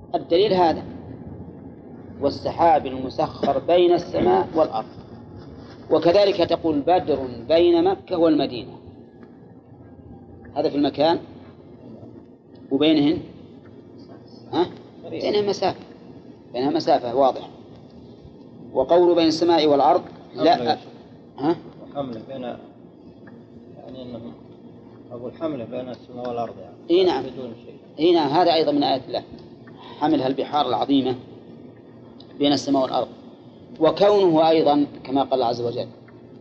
الدليل هذا، والسحاب المسخر بين السماء والأرض. وكذلك تقول بدر بين مكة والمدينة، هذا في المكان، وبينهن بينها مسافة واضحة. وقول بين السماء والأرض لا حمله بين، يعني أنه أقول حمله بين السماء والأرض يعني. إيه نعم، بدون شيء. إيه نعم، هذا أيضا من آيات الله، حملها البحار العظيمة بين السماء والأرض. وكونه أيضا كما قال الله عز وجل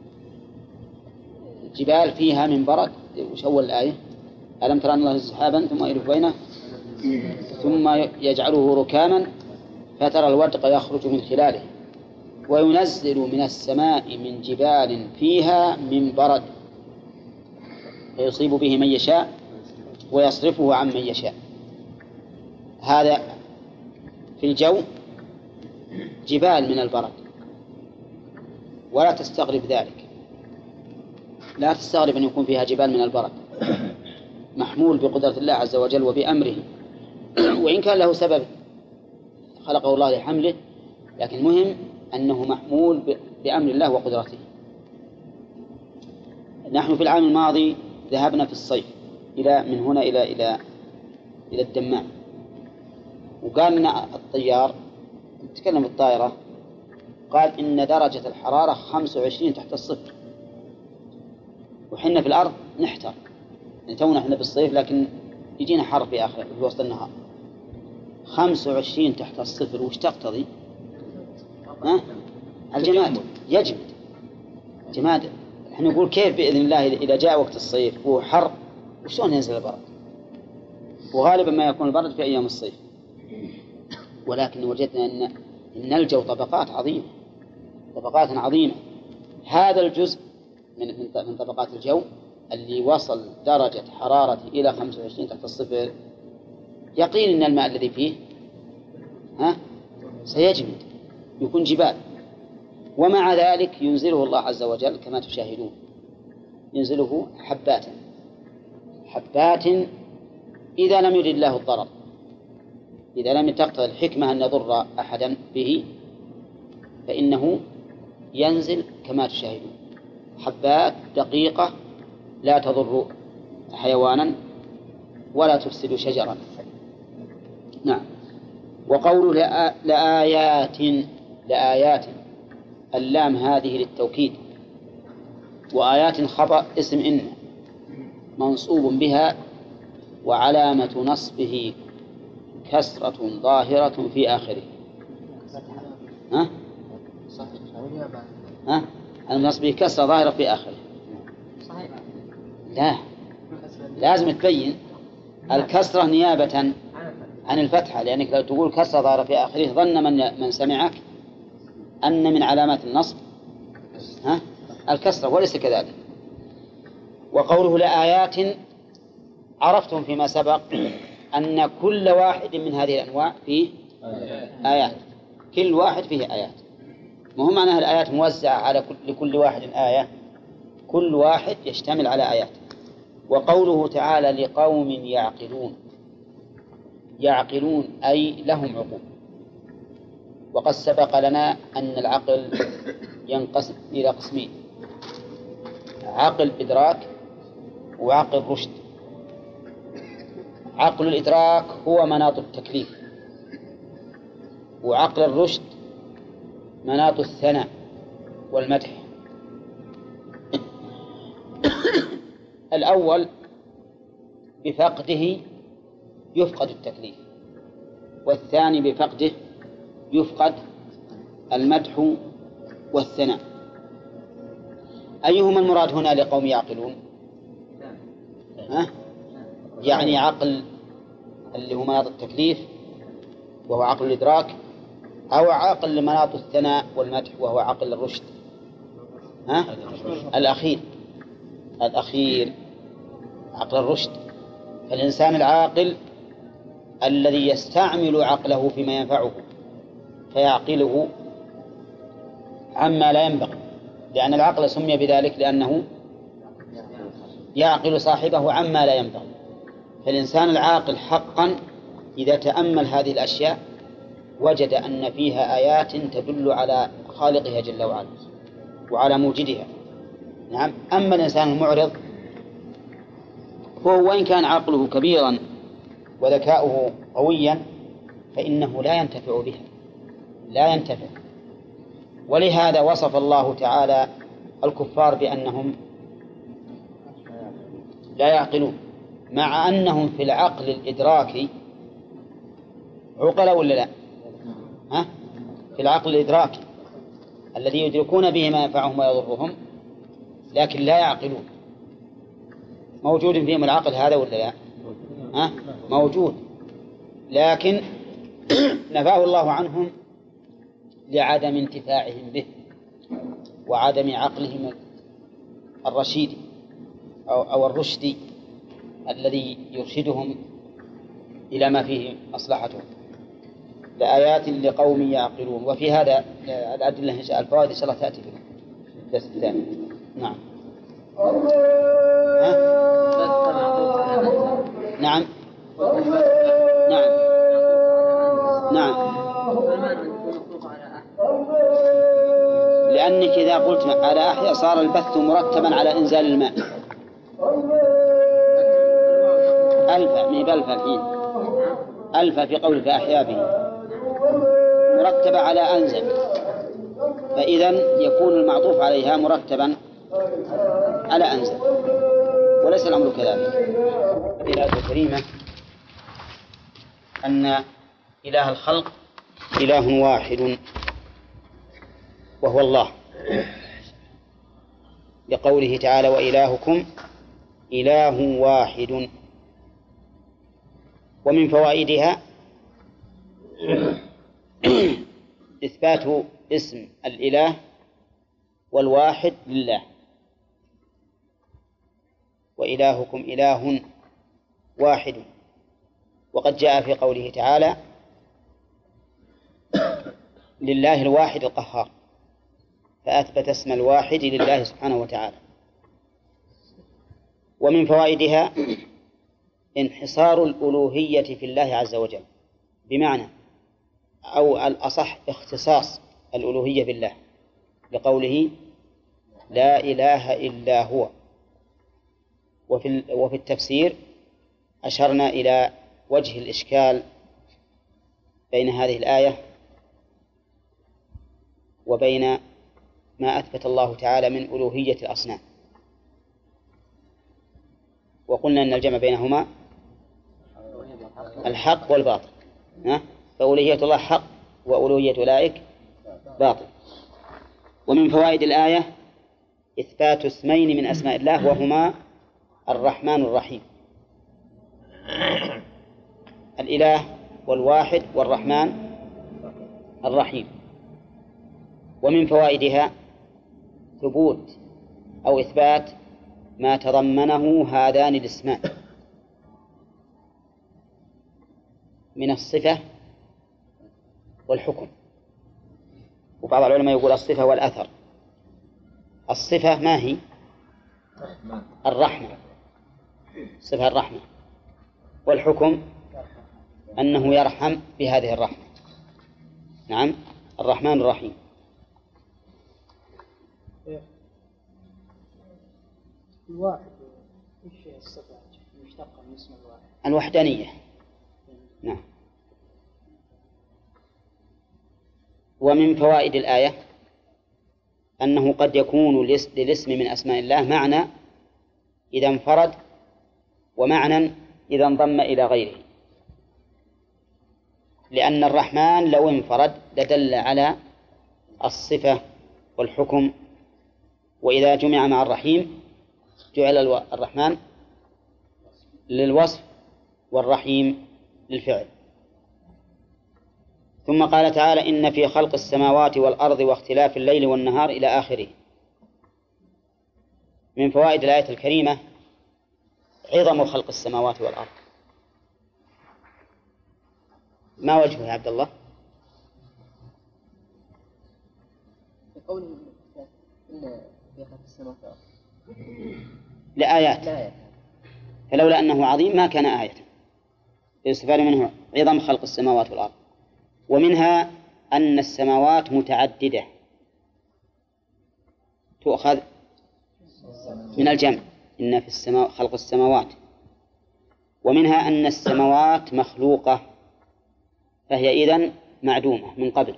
جبال فيها من برد. وش أول الآية؟ ألم ترى أن الله سحابا ثم يلف بينه ثم يجعله ركاما فترى الودق يخرج من خلاله وينزل من السماء من جبال فيها من برد فيصيب به من يشاء ويصرفه عن من يشاء. هذا في الجو جبال من البرد. ولا تستغرب ذلك، لا تستغرب أن يكون فيها جبال من البرد، محمول بقدرة الله عز وجل وبأمره. وإن كان له سبب خلقه الله لحمله، لكن مهم أنه محمول بأمر الله وقدرته. نحن في العام الماضي ذهبنا في الصيف من هنا إلى الدمام، وقال لنا الطيار نتكلم بالطائرة، قال إن درجة الحرارة 25 تحت الصفر، وحنا في الأرض نحتر، يعني تونا احنا بالصيف لكن يجينا حر في وسط النهار. 25 تحت الصفر وش تقتضي؟ الجماد يجمد جماد. احنا نقول كيف بإذن الله إذا جاء وقت الصيف وهو حر وشون ينزل البرد؟ وغالبا ما يكون البرد في أيام الصيف. ولكن وجدنا إن الجو طبقات عظيمة. هذا الجزء من طبقات الجو اللي وصل درجة حرارته إلى 25 تحت الصفر يقين أن الماء الذي فيه سيجمد، يكون جبال. ومع ذلك ينزله الله عز وجل كما تشاهدون، ينزله حبات إذا لم يرد الله الضرر، إذا لم تقتضي الحكمة أن يضر أحدا به فإنه ينزل كما تشاهدون، حبات دقيقة لا تضر حيوانا ولا تفسد شجرا. نعم. وقول لآيات اللام هذه للتوكيد، وآيات خبر اسم إن منصوب بها وعلامة نصبه كسرة ظاهرة في آخره. نصبه كسرة ظاهرة في آخره. لا، لازم تبين الكسرة نيابة عن الفتحة، لأنك لو تقول كسرة ظاهرة في آخره ظن من سمعك أن من علامات النصب الكسرة، وليس كذلك. وقوله لآيات، عرفتم فيما سبق أن كل واحد من هذه الأنواع فيه آيات، كل واحد فيه آيات، مهم معناها الآيات موزعة على لكل واحد آية، كل واحد يشتمل على آيات. وقوله تعالى لقوم يعقلون أي لهم عقول. وقد سبق لنا أن العقل ينقسم إلى قسمين: عقل إدراك وعقل رشد. عقل الإدراك هو مناط التكليف، وعقل الرشد مناط الثناء والمدح. الأول بفقده يفقد التكليف، والثاني بفقده يفقد المدح والثناء. أيهما المراد هنا لقوم يعقلون؟ يعني عقل اللي هو مناط التكليف وهو عقل الإدراك، أو عقل لمناط الثناء والمدح وهو عقل الرشد؟ الأخير عقل الرشد. فالإنسان العاقل الذي يستعمل عقله فيما ينفعه فيعقله عما لا ينبغي، لأن العقل سمي بذلك لأنه يعقل صاحبه عما لا ينبغي. فالإنسان العاقل حقا إذا تأمل هذه الأشياء وجد أن فيها آيات تدل على خالقها جل وعلا وعلى موجدها. نعم. أما الإنسان المعرض فهو وإن كان عقله كبيرا وذكاؤه قويا فإنه لا ينتفع بها، لا ينتفع. ولهذا وصف الله تعالى الكفار بأنهم لا يعقلون، مع أنهم في العقل الإدراكي عقلا ولا لا؟ ها؟ في العقل الإدراكي الذي يدركون به ما ينفعهم ويضرهم، لكن لا يعقلون. موجود فيهم العقل هذا ولا لا؟ ها؟ موجود، لكن نفاه الله عنهم لعدم انتفاعهم به وعدم عقلهم الرشيد أو الرشدي الذي يرشدهم إلى ما فيه مصلحتهم. لآيات لقوم يعقلون. وفي هذا الأدلة الفوائد إن شاء الله تأتي في الدرس الثاني. نعم. نعم. نعم. نعم. لأنك إذا قلت على أحياء صار البث مرتبا على إنزال الماء. ألف من بلف الحين ألف في قول فأحيا به مرتبة على أنزل، فإذا يكون المعطوف عليها مرتبا على أنزل، وليس الأمر كذلك. الآية الكريمة أن إله الخلق إله واحد وهو الله، لقوله تعالى وإلهكم إله واحد. ومن فوائدها إثبات اسم الإله والواحد لله. وإلهكم إله واحد، وقد جاء في قوله تعالى لله الواحد القهار، فأثبت اسم الواحد لله سبحانه وتعالى. ومن فوائدها انحصار الألوهية في الله عز وجل، بمعنى أو الأصح اختصاص الألوهية بالله، لقوله لا إله إلا هو. وفي التفسير أشرنا إلى وجه الإشكال بين هذه الآية وبين ما أثبت الله تعالى من ألوهية الأصنام، وقلنا أن الجمع بينهما الحق والباطل، فألوهية الله حق وألوهية أولئك باطل. ومن فوائد الآية إثبات اسمين من أسماء الله وهما الرحمن الرحيم. الإله والواحد والرحمن الرحيم. ومن فوائدها ثبوت أو إثبات ما تضمنه هذان الاسمان من الصفة والحكم. وبعض العلماء يقول الصفة والأثر. الصفة ما هي؟ الرحمة، صفة الرحمة. والحكم أنه يرحم بهذه الرحمة. نعم، الرحمن الرحيم. الواحد إيش الصفة المشتقة من اسم الواحد؟ الوحدانية. نعم. ومن فوائد الآية أنه قد يكون للاسم من أسماء الله معنى إذا انفرد ومعنى إذا انضم إلى غيره، لأن الرحمن لو انفرد لدل على الصفة والحكم، وإذا جمع مع الرحيم جعل الرحمن للوصف والرحيم للفعل. ثم قال تعالى إن في خلق السماوات والأرض واختلاف الليل والنهار إلى آخره. من فوائد الآية الكريمة عظم خلق السماوات والأرض. ما وجهه يا عبد الله؟ قوله إن في خلق السماوات والأرض لآيات، فلولا أنه عظيم ما كان آية. بالاستفادة منه عظم خلق السماوات والأرض. ومنها أن السماوات متعددة تؤخذ من الجمع، إن في السماء خلق السماوات. ومنها أن السماوات مخلوقة فهي إذن معدومة من قبل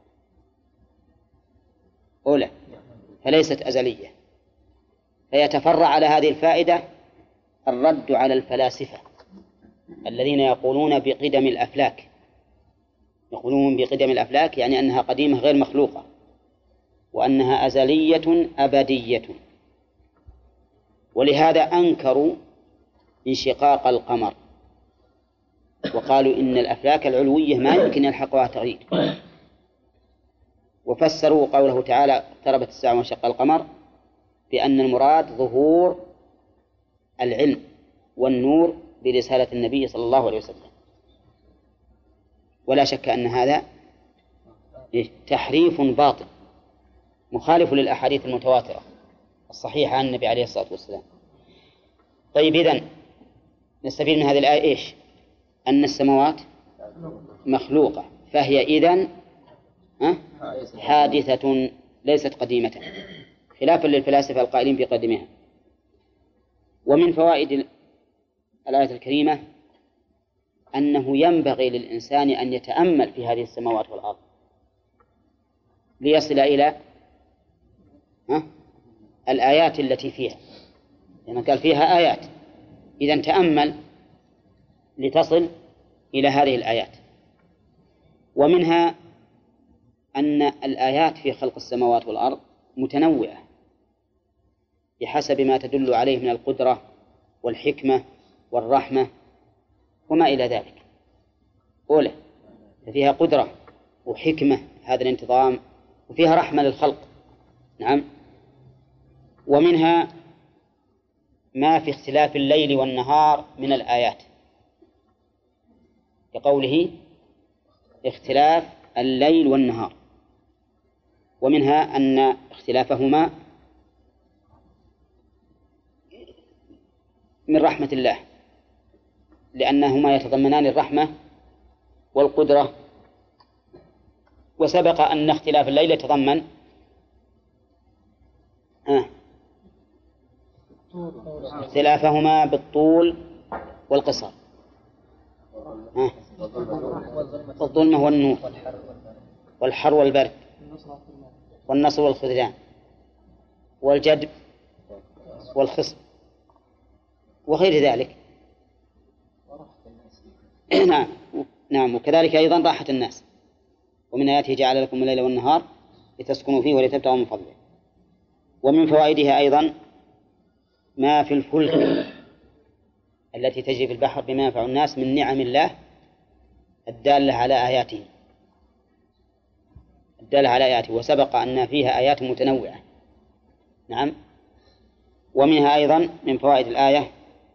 أولى، فليست أزلية. فيتفرع على هذه الفائدة الرد على الفلاسفة الذين يقولون بقدم الأفلاك، يقولون بقدم الأفلاك يعني أنها قديمة غير مخلوقة، وأنها أزلية أبدية. ولهذا أنكروا انشقاق القمر، وقالوا إن الأفلاك العلوية ما يمكن يلحقها تغيير. وفسروا قوله تعالى اقتربت الساعة وانشق القمر بأن المراد ظهور العلم والنور برسالة النبي صلى الله عليه وسلم. ولا شك أن هذا تحريف باطل مخالف للأحاديث المتواترة الصحيحة عن النبي عليه الصلاة والسلام. طيب، إذن نستفيد من هذه الآية إيش؟ أن السماوات مخلوقة فهي إذن حادثة ليست قديمة، خلافا للفلاسفة القائلين بقدمها. ومن فوائد الآية الكريمة أنه ينبغي للإنسان أن يتأمل في هذه السماوات والأرض ليصل إلى الآيات التي فيها، لأنه قال فيها آيات، إذن تأمل لتصل إلى هذه الآيات. ومنها أن الآيات في خلق السماوات والأرض متنوعة بحسب ما تدل عليه من القدرة والحكمة والرحمة وما إلى ذلك. أولى فيها قدرة وحكمة هذا الانتظام، وفيها رحمة للخلق. نعم. ومنها ما في اختلاف الليل والنهار من الآيات، كقوله اختلاف الليل والنهار. ومنها أن اختلافهما من رحمة الله، لأنهما يتضمنان الرحمة والقدرة. وسبق أن اختلاف الليل يتضمن اختلافهما بالطول والقصر، الظلمة والنور والحر والبرد والنصر والخذلان والجدب والخصب وغير ذلك. نعم. وكذلك أيضا راحة الناس. ومن آياته جعل لكم الليل والنهار لتسكنوا فيه ولتبتغوا من فضله. ومن فوائدها أيضا ما في الفلك التي تجري في البحر بما ينفع الناس من نعم الله الدالة على آياته، وسبق أن فيها آيات متنوعة. نعم. ومنها أيضا من فوائد الآية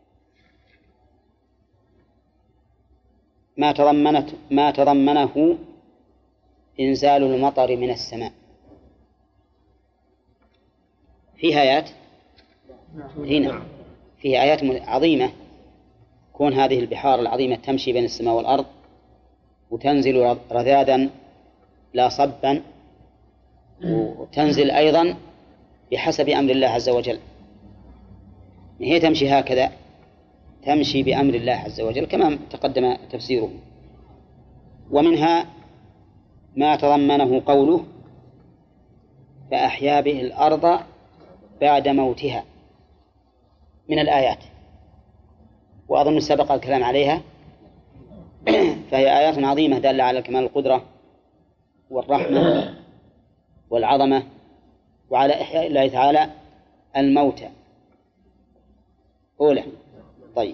ما تضمنه إنزال المطر من السماء. فيها آيات هنا، فيها آيات عظيمة، كون هذه البحار العظيمة تمشي بين السماء والأرض وتنزل رذاذا لا صبا، وتنزل أيضا بحسب أمر الله عز وجل. هي تمشي هكذا، تمشي بأمر الله عز وجل كما تقدم تفسيره. ومنها ما تضمنه قوله فأحيا به الأرض بعد موتها من الآيات، وأظن سبق الكلام عليها. فهي آيات عظيمة دالة على كمال القدرة والرحمة والعظمة وعلى إحياء الله تعالى الموتى. أولى. طيب.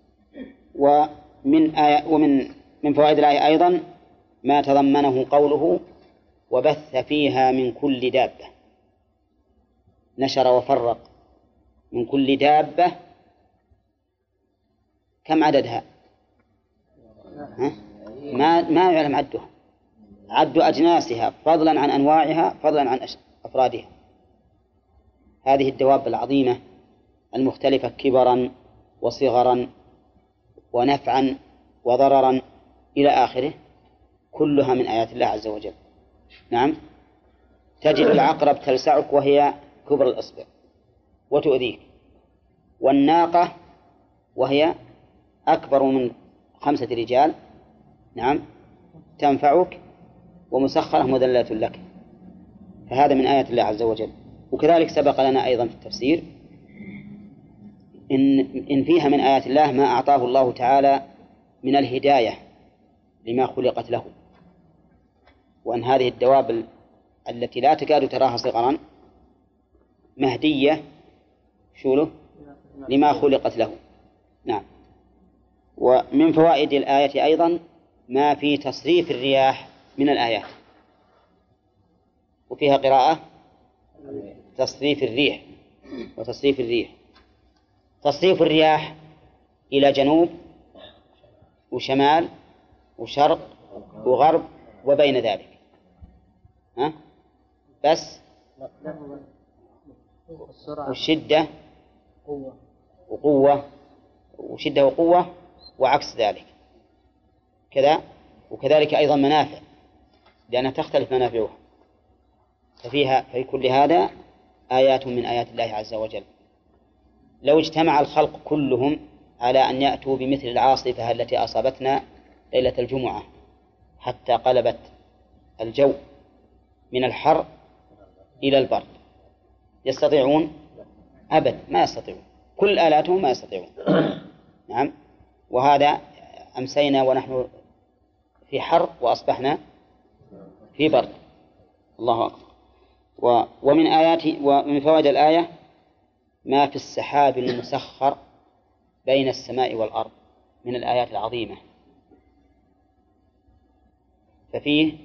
ومن فوائد الآية أيضا ما تضمنه قوله وبث فيها من كل دابة. نشر وفرق من كل دابة. كم عددها؟ ما يعلم عدها، عد أجناسها فضلا عن أنواعها فضلا عن أفرادها. هذه الدواب العظيمة المختلفة كبرا وصغرا ونفعا وضررا إلى آخره، كلها من آيات الله عز وجل. نعم. تجد العقرب تلسعك وهي كبر الإصبع وتؤذيك، والناقة وهي أكبر من 5 رجال، نعم، تنفعك ومسخرة مذلة لك. فهذا من آيات الله عز وجل. وكذلك سبق لنا أيضا في التفسير إن فيها من آيات الله ما أعطاه الله تعالى من الهداية لما خلقت له، وأن هذه الدواب التي لا تكاد تراها صغرا مهدية شوله لما خلقت له. نعم. ومن فوائد الآية أيضا ما في تصريف الرياح من الآيات، وفيها قراءة تصريف الريح وتصريف الريح. تصريف الرياح إلى جنوب وشمال وشرق وغرب وبين ذلك، ها؟ بس والشدة وقوة، وشدة وقوة وعكس ذلك كذا. وكذلك أيضا منافع، لأنها تختلف منافعها. ففيها في كل هذا آيات من آيات الله عز وجل. لو اجتمع الخلق كلهم على أن يأتوا بمثل العاصفة التي أصابتنا ليلة الجمعة حتى قلبت الجو من الحر إلى البرد، يستطيعون؟ أبد ما يستطيعون، كل آلاتهم ما يستطيعون. نعم. وهذا أمسينا ونحن في حر وأصبحنا في برد. الله أكبر. ومن فوائد الآية ما في السحاب المسخر بين السماء والأرض من الآيات العظيمة. ففيه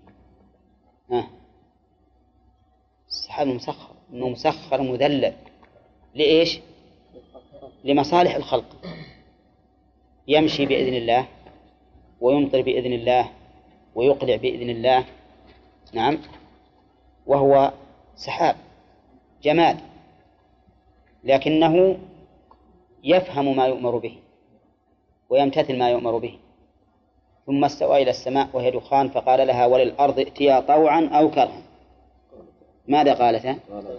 السحاب المسخر إنه مسخر مذلل لإيش؟ لمصالح الخلق، يمشي بإذن الله ويمطر بإذن الله ويقلع بإذن الله. نعم. وهو سحاب جماد، لكنه يفهم ما يؤمر به ويمتثل ما يؤمر به. ثم استوى إلى السماء وهي دخان فقال لها وللأرض ائتيا طوعا أو كرها. ماذا قالتا؟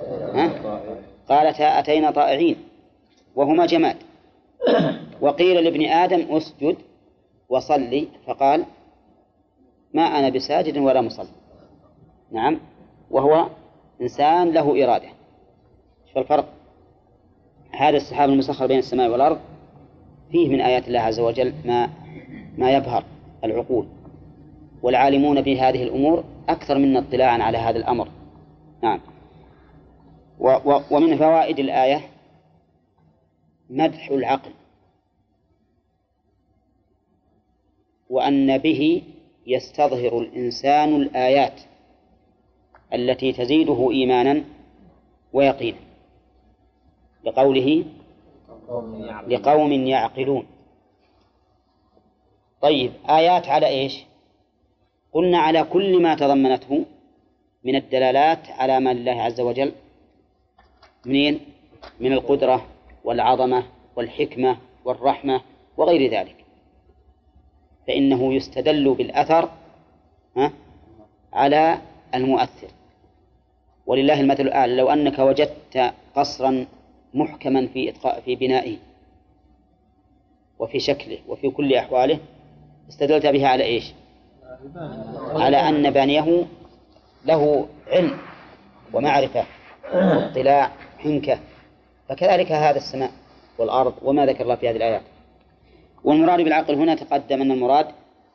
قالتا أتينا طائعين، وهما جماد. وقيل لابن آدم اسجد وصلي فقال ما أنا بساجد ولا مصلي. نعم. وهو إنسان له إرادة. شو الفرق؟ هذا السحاب المسخر بين السماء والأرض فيه من آيات الله عز وجل ما يبهر العقول، والعالمون بهذه الأمور أكثر منا اطلاعا على هذا الأمر. نعم. ومن فوائد الآية مدح العقل، وأن به يستظهر الإنسان الآيات التي تزيده إيمانا ويقينا، لقوم يعقلون. طيب، آيات على إيش؟ قلنا على كل ما تضمنته من الدلالات على ما لله عز وجل من القدرة والعظمة والحكمة والرحمة وغير ذلك، فإنه يستدل بالأثر على المؤثر. ولله المثل الأعلى، لو أنك وجدت قصرا محكما في بنائه وفي شكله وفي كل أحواله، استدلت بها على إيش؟ على أن بانيه له علم ومعرفة واطلاع حنكة. فكذلك هذا السماء والأرض وما ذكر الله في هذه الآيات. والمراد بالعقل هنا تقدم أن المراد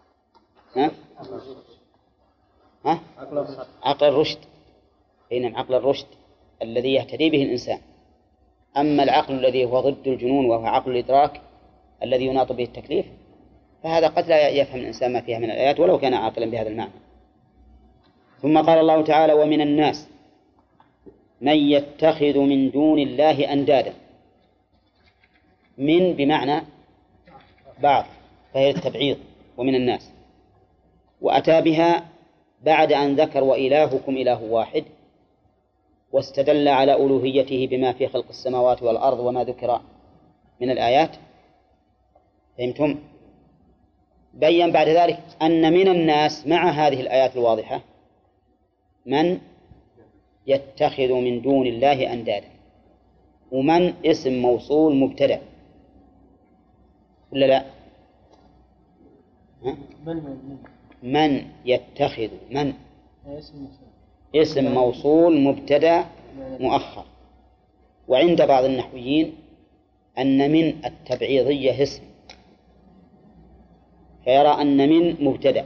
عقل الرشد، بين عقل الرشد الذي يهتدي به الإنسان. أما العقل الذي هو ضد الجنون وهو عقل الإدراك الذي يناط به التكليف، فهذا قد لا يفهم الإنسان ما فيها من الآيات ولو كان عاقلا بهذا المعنى. ثم قال الله تعالى ومن الناس من يتخذ من دون الله أندادا. من بمعنى بعض، فهي التبعيض، ومن الناس، وأتى بها بعد أن ذكر وإلهكم إله واحد، واستدل على ألوهيته بما في خلق السماوات والأرض وما ذكر من الآيات. فهمتم؟ بين بعد ذلك أن من الناس مع هذه الآيات الواضحة من يتخذ من دون الله أندادا، ومن اسم موصول مبتدأ ولا لا؟ من يتخذ من اسم موصول مبتدأ مؤخر. وعند بعض النحويين أن من التبعيضية اسم، فيرى أن من مبتدأ.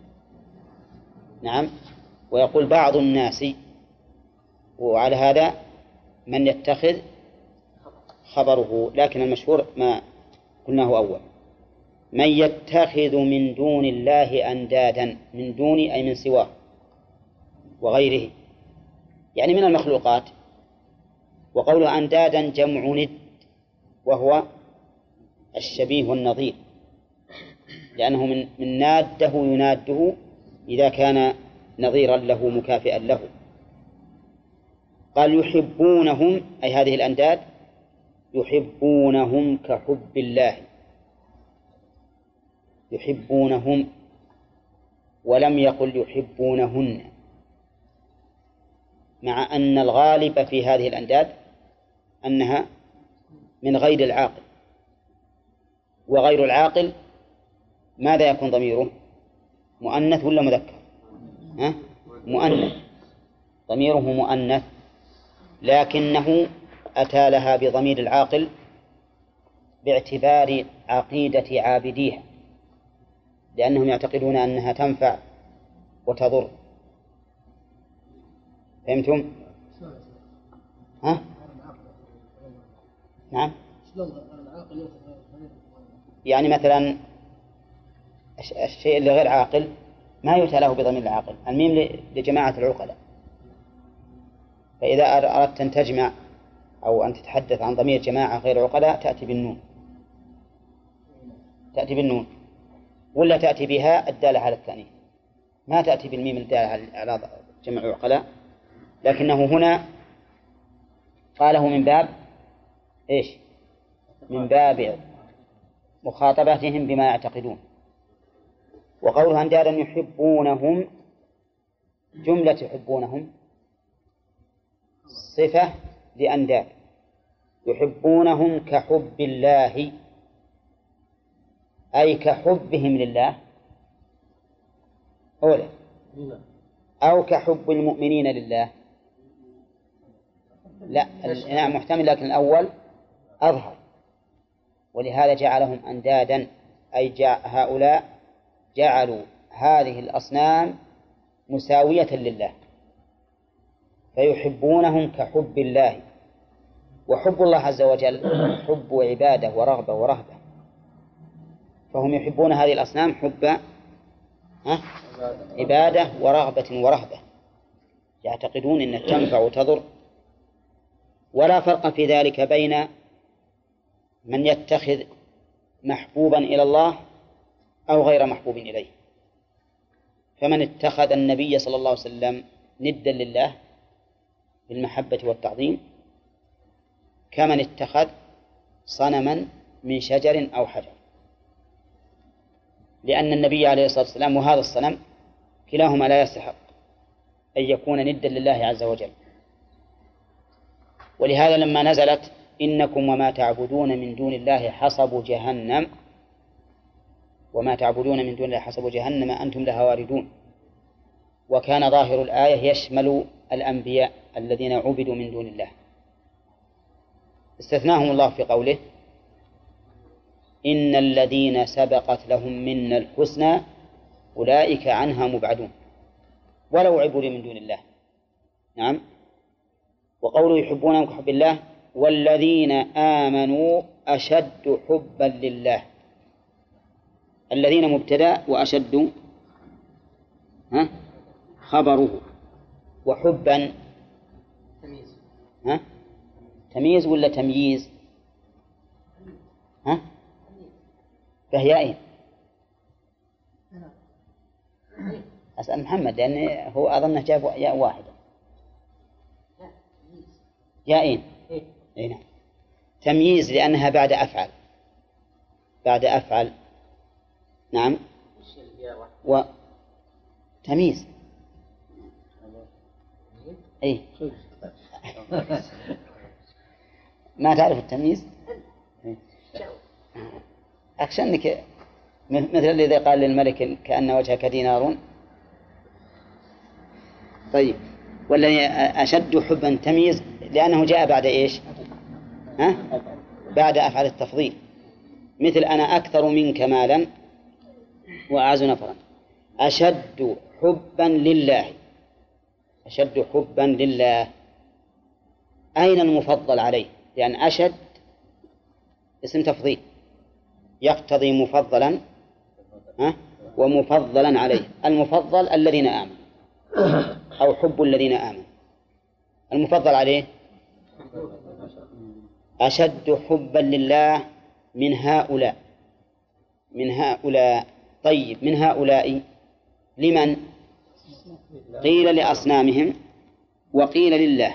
نعم. ويقول بعض الناس، وعلى هذا من يتخذ خبره، لكن المشهور ما قلناه أول، من يتخذ من دون الله أندادا، من دون أي من سواه وغيره، يعني من المخلوقات. وقوله أندادا جمع ند، وهو الشبيه والنظير، لأنه من ناده يناده إذا كان نظيرا له مكافئا له. قال يحبونهم، أي هذه الأنداد يحبونهم كحب الله، يحبونهم، ولم يقل يحبونهن، مع أن الغالب في هذه الأنداد أنها من غير العاقل، وغير العاقل ماذا يكون ضميره؟ مؤنث ولا مذكر؟ مؤنث، ضميره مؤنث، لكنه أتى لها بضمير العاقل باعتبار عقيدة عابديها، لأنهم يعتقدون أنها تنفع وتضر. فهمتم؟ نعم. يعني مثلا الشيء اللي غير عاقل ما يؤتى له بضمير العاقل، الميم لجماعة العقلاء، فإذا أردت أن تجمع أو أن تتحدث عن ضمير جماعة غير عقلاء تأتي بالنون، تأتي بالنون، ولا تأتي بها الدالة على التأنيث، ما تأتي بالميم الدالة على جمع العقلاء. لكنه هنا قاله من باب إيش؟ من باب مخاطبتهم بما يعتقدون. وقولها أندادا يحبونهم، جملة يحبونهم صفة لأنداد، يحبونهم كحب الله، أي كحبهم لله، أولا، أو كحب المؤمنين لله. لا، نعم محتمل، لكن الأول أظهر، ولهذا جعلهم أندادا، أي هؤلاء جعلوا هذه الأصنام مساوية لله، فيحبونهم كحب الله. وحب الله عز وجل حب عبادة ورغبة ورهبة، فهم يحبون هذه الأصنام حب عبادة ورغبة ورهبة، يعتقدون أنها تنفع وتضر. ولا فرق في ذلك بين من يتخذ محبوبا إلى الله أو غير محبوب إليه. فمن اتخذ النبي صلى الله عليه وسلم ندا لله بالمحبة والتعظيم كمن اتخذ صنما من شجر أو حجر، لأن النبي عليه الصلاة والسلام وهذا الصنم كلاهما لا يستحق أن يكون ندا لله عز وجل. ولهذا لما نزلت إنكم وما تعبدون من دون الله حصب جهنم، وما تعبدون من دون الله حصب جهنم أنتم لها واردون، وكان ظاهر الآية يشمل الأنبياء الذين عبدوا من دون الله، استثناهم الله في قوله إن الذين سبقت لهم منا الحسنى أولئك عنها مبعدون، ولو عبدوا من دون الله. نعم. وقوله يحبونهم كحب الله، والذين آمنوا أشد حبا لله، الذين مبتدأ وأشد خبره، وحبا تمييز ولا تمييز؟ فهي أسأل محمد لأن هو أظنه جاب ياء واحدة، ياءين. نعم. تمييز لأنها بعد أفعل، بعد أفعل. نعم. وتمييز. أي ما تعرف التمييز؟ أخشى أنك مثل الذي قال للملك كأن وجهك دينار. طيب، والذي أشد حبا تمييز لأنه جاء بعد إيش؟ بعد أفعال التفضيل، مثل أنا أكثر منك مالا وأعز نفرا. أشد حبا لله، أشد حبا لله. أين المفضل عليه؟ لأن أشد اسم تفضيل يقتضي مفضلا ومفضلا عليه. المفضل الذين آمنوا أو حب الذين آمنوا، المفضل عليه أشد حبا لله من هؤلاء، من هؤلاء. طيب، من هؤلاء لمن؟ قيل لأصنامهم وقيل لله.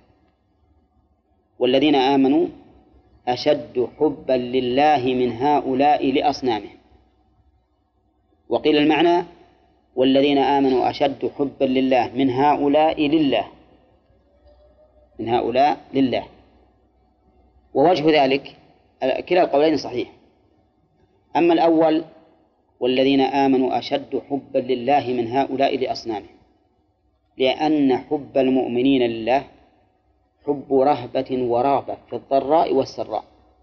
والذين آمنوا أشد حبا لله من هؤلاء لأصنامهم. وقيل المعنى والذين آمنوا أشد حبا لله من هؤلاء لله، من هؤلاء لله. ووجه ذلك كلا القولين صحيح. أما الأول والذين آمنوا أشد حبا لله من هؤلاء لأصنامهم، لأن حب المؤمنين لله حب رهبة ورهبة في الضراء والسراء،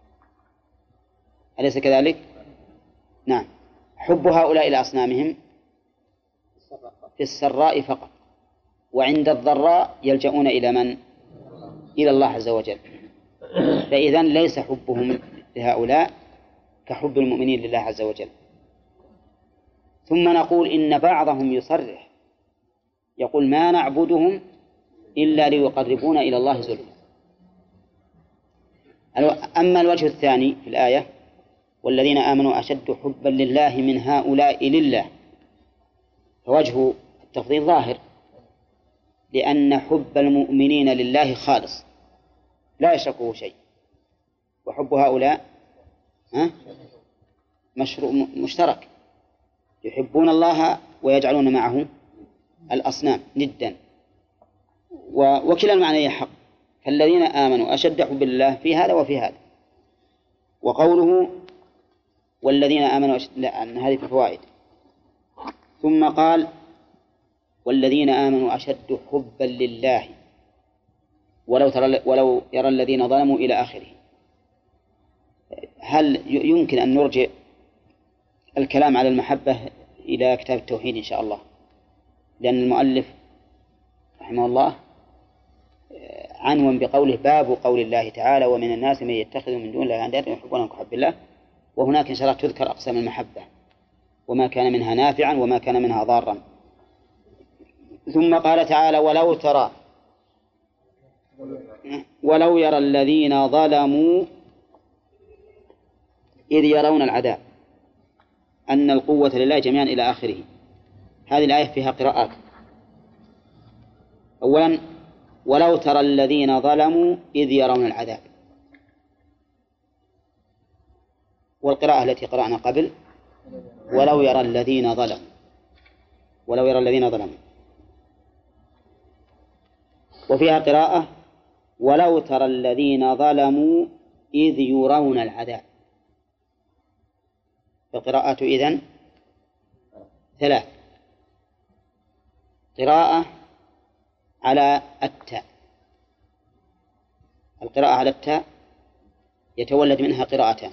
أليس كذلك؟ نعم. حب هؤلاء لأصنامهم في السراء فقط، وعند الضراء يلجؤون إلى من؟ إلى الله عز وجل. فإذن ليس حبهم لهؤلاء كحب المؤمنين لله عز وجل. ثم نقول إن بعضهم يصرح يقول ما نعبدهم إلا ليقربونا إلى الله زلفى. أما الوجه الثاني في الآية والذين آمنوا أشد حبا لله من هؤلاء لله، فوجه التفضيل ظاهر، لأن حب المؤمنين لله خالص لا يشركه شيء، وحب هؤلاء مشترك، يحبون الله ويجعلون معه الأصنام ندا، وكلا المعنى حق. فالذين آمنوا أشد حب الله في هذا وفي هذا. وقوله والذين آمنوا لأن هذه الفوائد. ثم قال والذين آمنوا أشد حبا لله ولو يرى الذين ظلموا إلى آخره. هل يمكن أن نرجع الكلام على المحبة إلى كتاب التوحيد إن شاء الله؟ لأن المؤلف رحمه الله عنون بقوله باب قول الله تعالى ومن الناس من يتخذ من دون الله أندادا يحبونهم كحب الله. وهناك إن شاء الله تذكر أقسام المحبة وما كان منها نافعا وما كان منها ضارا. ثم قال تعالى ولو يرى الذين ظلموا إذ يرون العذاب أن القوة لله جميعا إلى آخره. هذه الآية فيها قراءات. أولا ولو ترى الذين ظلموا إذ يرون العذاب، والقراءة التي قرأنا قبل ولو يرى الذين ظلموا، ولو يرى الذين ظلموا. وفيها قراءة ولو ترى الذين ظلموا إذ يرون العذاب. فالقراءات إذن ثلاث: قراءة على التاء، القراءة على التاء يتولد منها قراءتان: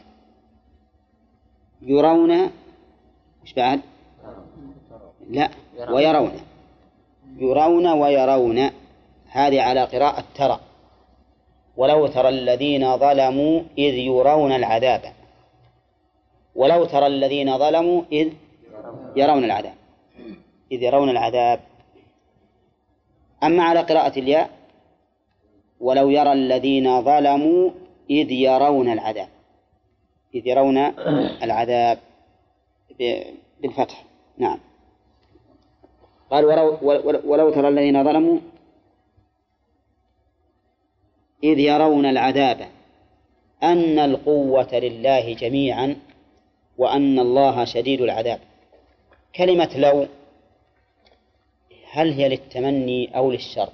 يرون مش بعد؟ لا، ويرون. يرون ويرون، هذه على قراءة ترى. ولو ترى الذين ظلموا إذ يرون العذاب، ولو ترى الذين ظلموا إذ يرون العذاب، إذ يرون العذاب. أما على قراءة الياء ولو يرى الذين ظلموا إذ يرون العذاب، إذ يرون العذاب بالفتح. نعم. قال ولو ترى الذين ظلموا إذ يرون العذاب أن القوة لله جميعا وأن الله شديد العذاب. كلمة لو هل هي للتمني أو للشرط؟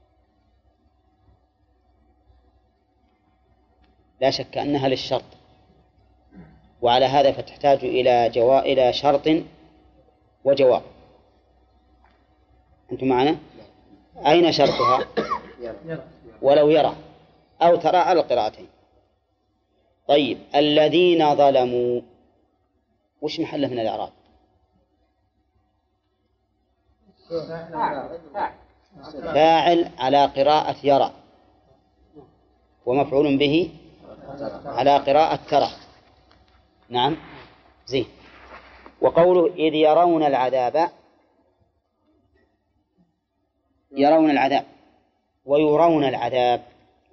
لا شك أنها للشرط، وعلى هذا فتحتاج إلى شرط وجواب. أنتم معنا؟ أين شرطها؟ ولو يرى أو ترى على القراءتين. طيب الذين ظلموا وش محله من الإعراب؟ فاعل على قراءة يرى، ومفعول به على قراءة ترى. نعم زين. وقوله إذ يرون العذاب، يرون العذاب ويرون العذاب،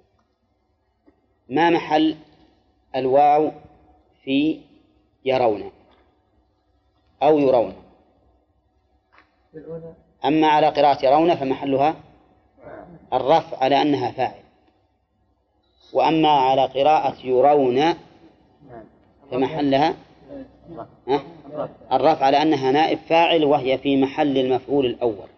ما محل الواو في يرون أو يرون؟ أما على قراءة يرون فمحلها الرفع على أنها فاعل، وأما على قراءة يرون فمحلها الرفع على أنها نائب فاعل، وهي في محل المفعول الأول،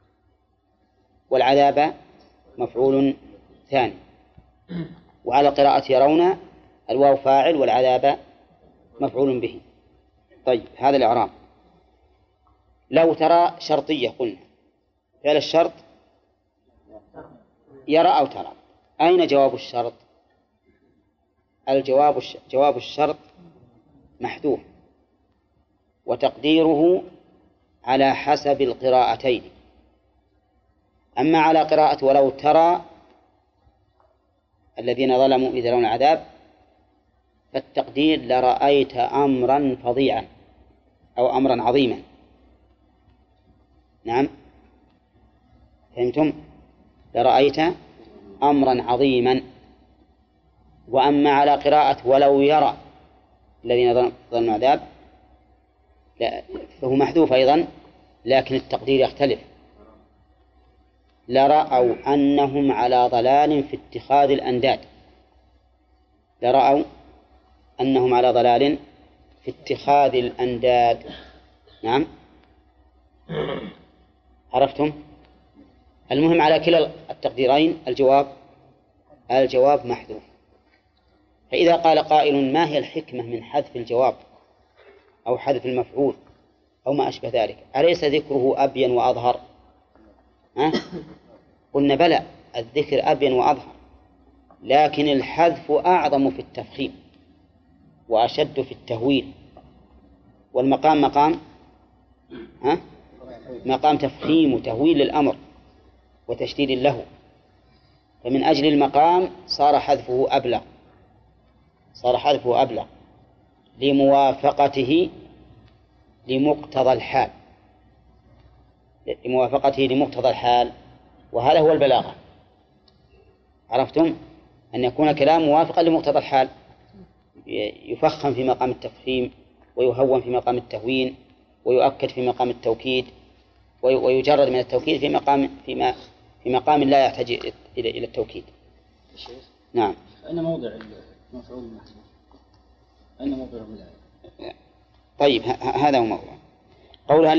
والعذاب مفعول ثاني. وعلى قراءة يرون الواو فاعل والعذاب مفعول به. طيب هذا الإعراب. لو ترى شرطية، قلنا فعل الشرط يرى أو ترى. أين جواب الشرط؟ جواب الشرط محذوف، وتقديره على حسب القراءتين. أما على قراءة ولو ترى الذين ظلموا إذ يرون العذاب فالتقدير لرأيت أمرا فظيعا أو أمرا عظيما. نعم فهمتم؟ لرأيت أمرا عظيما. وأما على قراءة ولو يرى الذين ظلموا العذاب فهو محذوف أيضا، لكن التقدير يختلف. لرأوا أنهم على ضلال في اتخاذ الأنداد، لرأوا أنهم على ضلال في اتخاذ الأنداد. نعم عرفتم؟ المهم على كلا التقديرين الجواب محذوف. فإذا قال قائل ما هي الحكمة من حذف الجواب أو حذف المفعول أو ما أشبه ذلك، أليس ذكره أبين وأظهر؟ قلنا بلى، الذكر أبين وأظهر، لكن الحذف أعظم في التفخيم وأشد في التهويل، والمقام مقام تفخيم وتهويل للأمر وتشديد له، فمن أجل المقام صار حذفه أبلغ لموافقته لمقتضى الحال، وهذا هو البلاغة. عرفتم؟ أن يكون كلام موافقا لمقتضى الحال، يفخم في مقام التفخيم ويهون في مقام التهوين ويؤكد في مقام التوكيد ويجرد من التوكيد في مقام لا يحتاج إلى التوكيد. نعم. أين موضع المفعول المحذوف؟ أين موضعه من الآية؟ طيب هذا هو موضوع قولها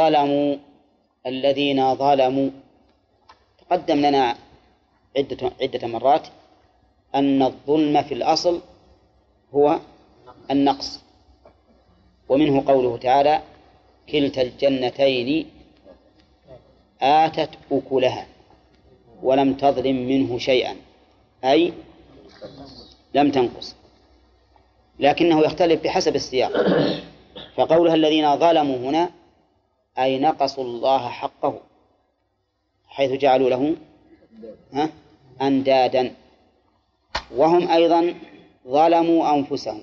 الذين ظلموا. تقدم لنا عدة مرات أن الظلم في الأصل هو النقص، ومنه قوله تعالى كلتا الجنتين آتت أكلها ولم تظلم منه شيئا، أي لم تنقص، لكنه يختلف بحسب السياق. فقولها الذين ظلموا هنا أي نقصوا الله حقه، حيث جعلوا له أندادا، وهم أيضا ظلموا أنفسهم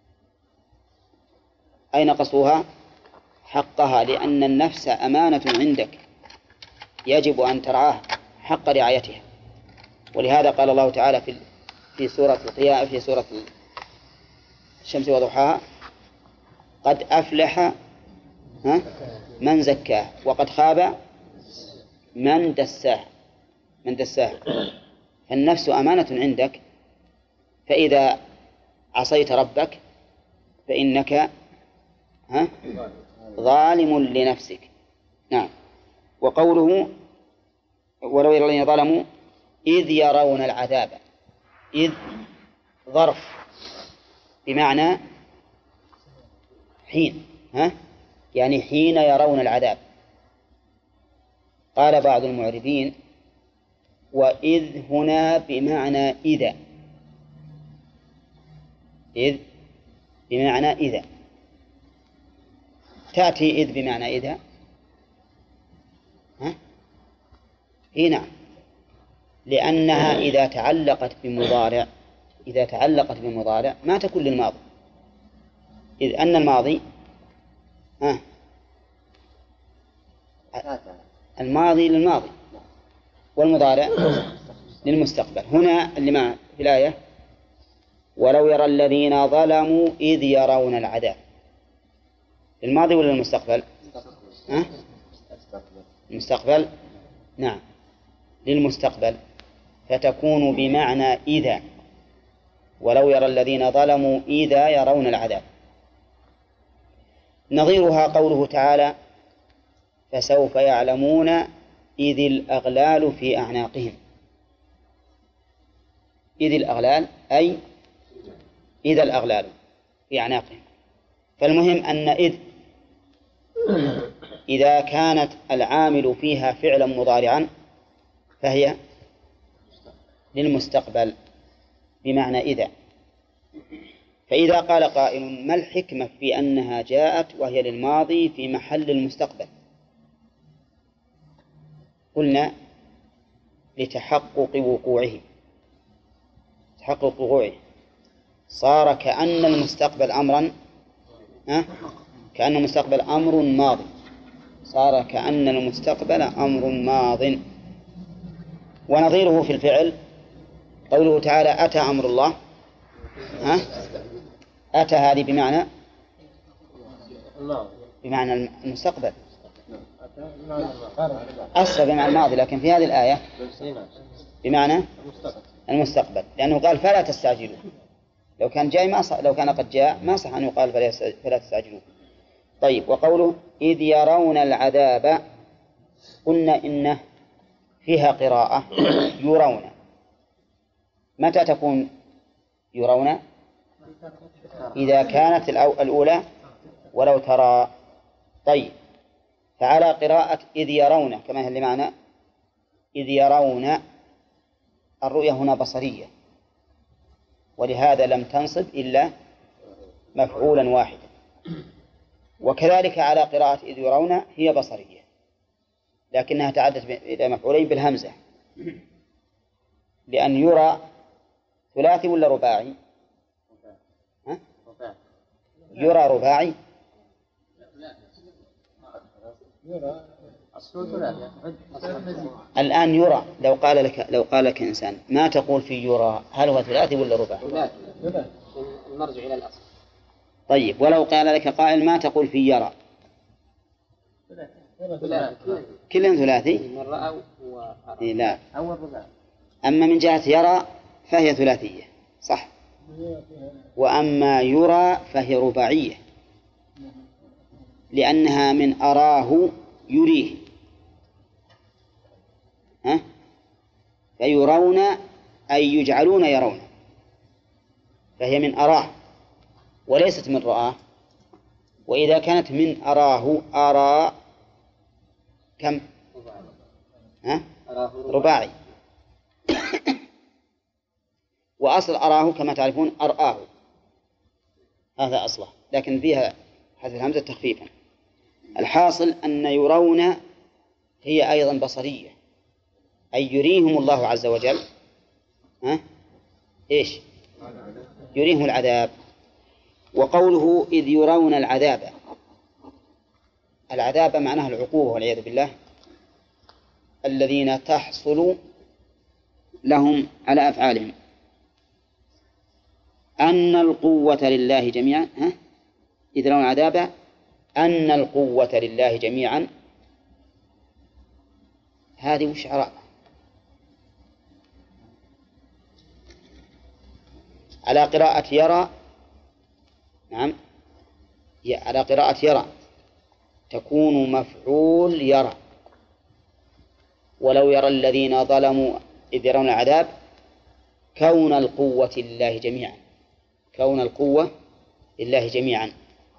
أي نقصوها حقها، لأن النفس أمانة عندك يجب أن ترعاه حق رعايتها. ولهذا قال الله تعالى في سورة القيامة في سورة الشمس وضحاها قد أفلح من زكاه وقد خاب من دساه. فالنفس أمانة عندك، فإذا عصيت ربك فإنك ظالم لنفسك. نعم. وقوله ولو يرى الذين ظلموا إذ يرون العذاب، إذ ظرف بمعنى حين، يعني حين يرون العذاب. قال بعض المعربين وإذ هنا بمعنى إذا، إذ بمعنى إذا، تأتي إذ بمعنى إذا، نعم، لأنها إذا تعلقت بمضارع ما تكون للماضي، إذ أن الماضي الماضي للماضي والمضارع للمستقبل. هنا اللي ما في الآية ولو يرى الذين ظلموا إذ يرون العذاب، للماضي ولا للمستقبل؟ المستقبل، نعم للمستقبل، فتكون بمعنى إذا، ولو يرى الذين ظلموا إذا يرون العذاب. نظيرها قوله تعالى فسوف يعلمون إذ الأغلال في أعناقهم. إذ الأغلال أي إذا الأغلال في أعناقهم. فالمهم أن إذا كانت العامل فيها فعلا مضارعا فهي للمستقبل بمعنى إذا. فإذا قال قائل ما الحكمة في أنها جاءت وهي للماضي في محل المستقبل؟ قلنا لتحقق وقوعه، تحقق وقوعه، صار كأن المستقبل أمرا، كأن المستقبل أمر ماضي، صار كأن المستقبل أمر ماض. ونظيره في الفعل قوله تعالى أتى أمر الله، أتى هذه بمعنى المستقبل، أصل بمعنى الماضي، لكن في هذه الآية بمعنى المستقبل، لأنه قال فلا تستعجلوا. لو كان جاي ما صح، لو كان قد جاء ما صح أن يقال فلا تستعجلوا. طيب، وقوله إذ يرون العذاب، قلنا إنه فيها قراءة يرون. متى تكون يرون؟ إذا كانت الأولى ولو ترى. طيب، فعلى قراءة إذ يرون كما هي اللي معنا، إذ يرون، الرؤية هنا بصرية، ولهذا لم تنصب إلا مفعولا واحدا. وكذلك على قراءة إذ يرون هي بصرية، لكنها تعدت إلى مفعولين بالهمزة، لأن يرى ثلاثي ولا رباعي؟ يرى رباعي. الآن يرى، لو قال لك إنسان ما تقول في يرى، هل هو ثلاثي ولا رباعي؟ نرجع إلى الأصل. طيب، ولو قال لك قائل ما تقول في يرى؟ كلهم ثلاثي. لا، أما من جهة يرى فهي ثلاثية صح، وأما يرى فهي رباعية، لأنها من أراه يريه، فيرون أي يجعلون يرون، فهي من أراه وليست من رآه. وإذا كانت من أراه، أرى كم؟ رباعي. وأصل أراه كما تعرفون أرآه، هذا أصله، لكن فيها حذف الهمزة تخفيفا. الحاصل أن يرون هي أيضا بصرية، أي يريهم الله عز وجل إيش؟ يريهم العذاب. وقوله إذ يرون العذاب، العذاب معناه العقوبة والعياذ بالله، الذين تحصل لهم على أفعالهم. أن القوة لله جميعا، إذ يرون العذاب أن القوة لله جميعا، هذه وش عراء؟ على قراءة يرى، نعم على قراءة يرى تكون مفعول يرى. ولو يرى الذين ظلموا إذ يرون العذاب كون القوة لله جميعا، كون القوة لله جميعا.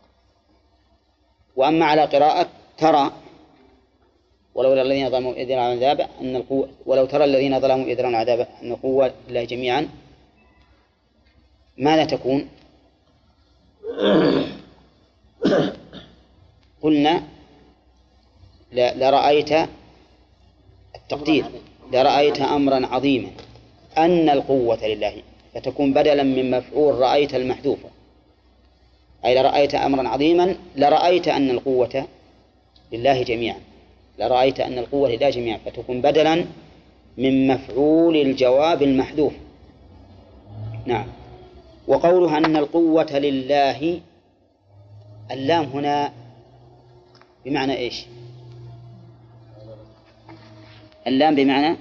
وأما على قراءة ترى ولو يرى الذين ظلموا إذ يرون العذاب أن القوة، ولو ترى الذين ظلموا إذ يرون العذاب أن القوة لله جميعا، ماذا تكون؟ قلنا لرأيت التقدير، لرأيت أمرا عظيما أن القوة لله، فتكون بدلا من مفعول رأيت المحذوفة، أي لرأيت أمرا عظيما لرأيت أن القوة لله جميعا، لرأيت أن القوة لله جميعا، فتكون بدلا من مفعول الجواب المحذوف. نعم. وقولها أن القوة لله، اللام هنا بمعنى إيش؟ اللام بمعنى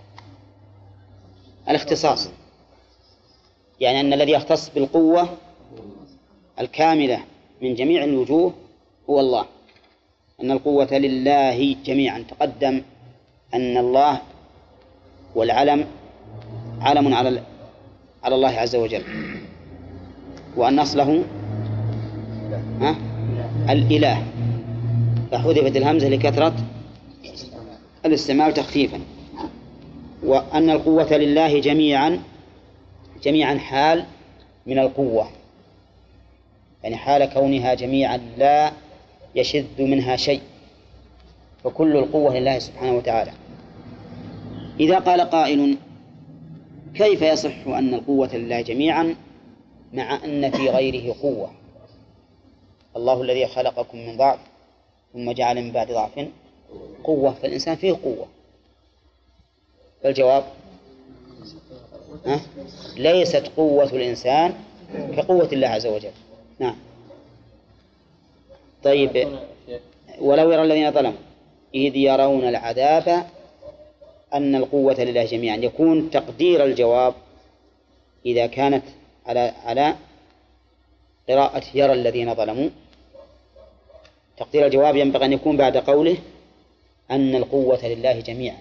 الاختصاص، يعني أن الذي يختص بالقوة الكاملة من جميع الوجوه هو الله، أن القوة لله جميعا. تقدم أن الله والعلم علم على الله عز وجل، وأن أصله الإله، فحذفت الهمزة لكثرة الاستعمال تخفيفا. وأن القوة لله جميعا، جميعا حال من القوة، يعني حال كونها جميعا لا يشذ منها شيء، فكل القوة لله سبحانه وتعالى. إذا قال قائل كيف يصح أن القوة لله جميعا مع أن في غيره قوة؟ الله الذي خلقكم من ضعف ثم جعل من بعد ضعف قوة، فالإنسان فيه قوة. فالجواب ليست قوة الإنسان كقوة الله عز وجل. نعم. طيب، ولو يرى الذين ظلموا إذ يرون العذاب أن القوة لله جميعا، يكون تقدير الجواب إذا كانت على قراءة يرى الذين ظلموا، تقدير الجواب ينبغي أن يكون بعد قوله أن القوة لله جميعا،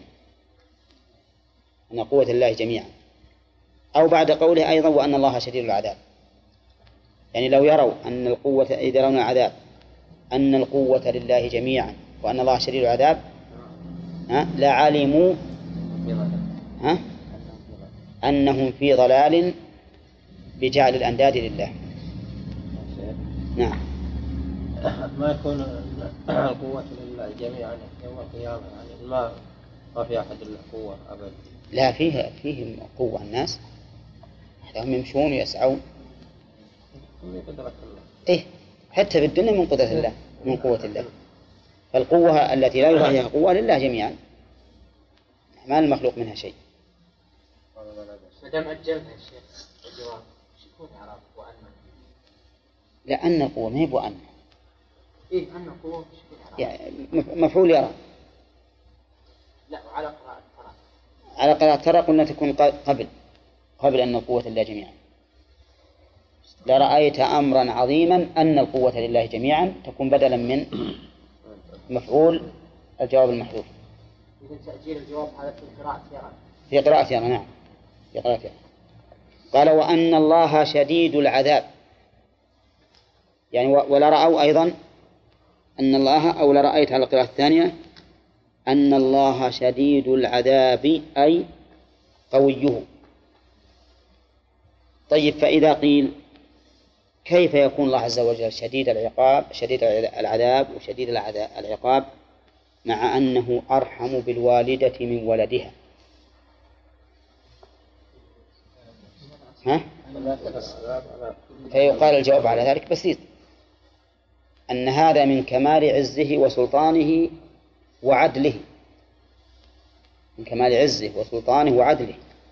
أن القوة لله جميعا، أو بعد قوله أيضا وأن الله شديد العذاب. يعني لو يروا أن القوة إذا يرون العذاب أن القوة لله جميعا وأن الله شديد العذاب لعلموا أنهم في ضلال بجعل الأنداد لله. نعم. ما يكون القوة لله جميعا يوم القيامة، يعني ما في أحد له قوة أبدا. لا، فيه قوة الناس، هم يمشون ويسعون. إيه، حتى في الدنيا من قدرة الله، من قوة الله. فالقوة التي لا يرى فيها قوة لله جميعا، ما المخلوق منها شيء. ما دام أجلنا الشيخ الجواب شكون يعرف وأن؟ لأن القوة ما هي بوأن. إيه، أن القوة شكون يعرف؟ يعني مفعول يرى. لا، وعلى قراءة ترى. على قراءة ترى قلنا تكون قبل أن القوة لله جميعا. لرأيت أمرا عظيما أن القوة لله جميعا، تكون بدلا من مفعول الجواب المحذوف. إذن تأجيل الجواب هذا في قراءة يرى. في قراءة يرى، نعم، في قراءة يرى. قال وأن الله شديد العذاب، يعني ولا رأوا أيضا أن الله، أو لرأيت على القراءة الثانية أن الله شديد العذاب أي قويه. طيب، فإذا قيل كيف يكون الله عز وجل شديد العقاب، شديد العذاب وشديد العقاب مع أنه أرحم بالوالدة من ولدها؟ فيقال الجواب على ذلك بسيط، أن هذا من كمال عزه وسلطانه وعدله، من كمال عزه وسلطانه وعدله،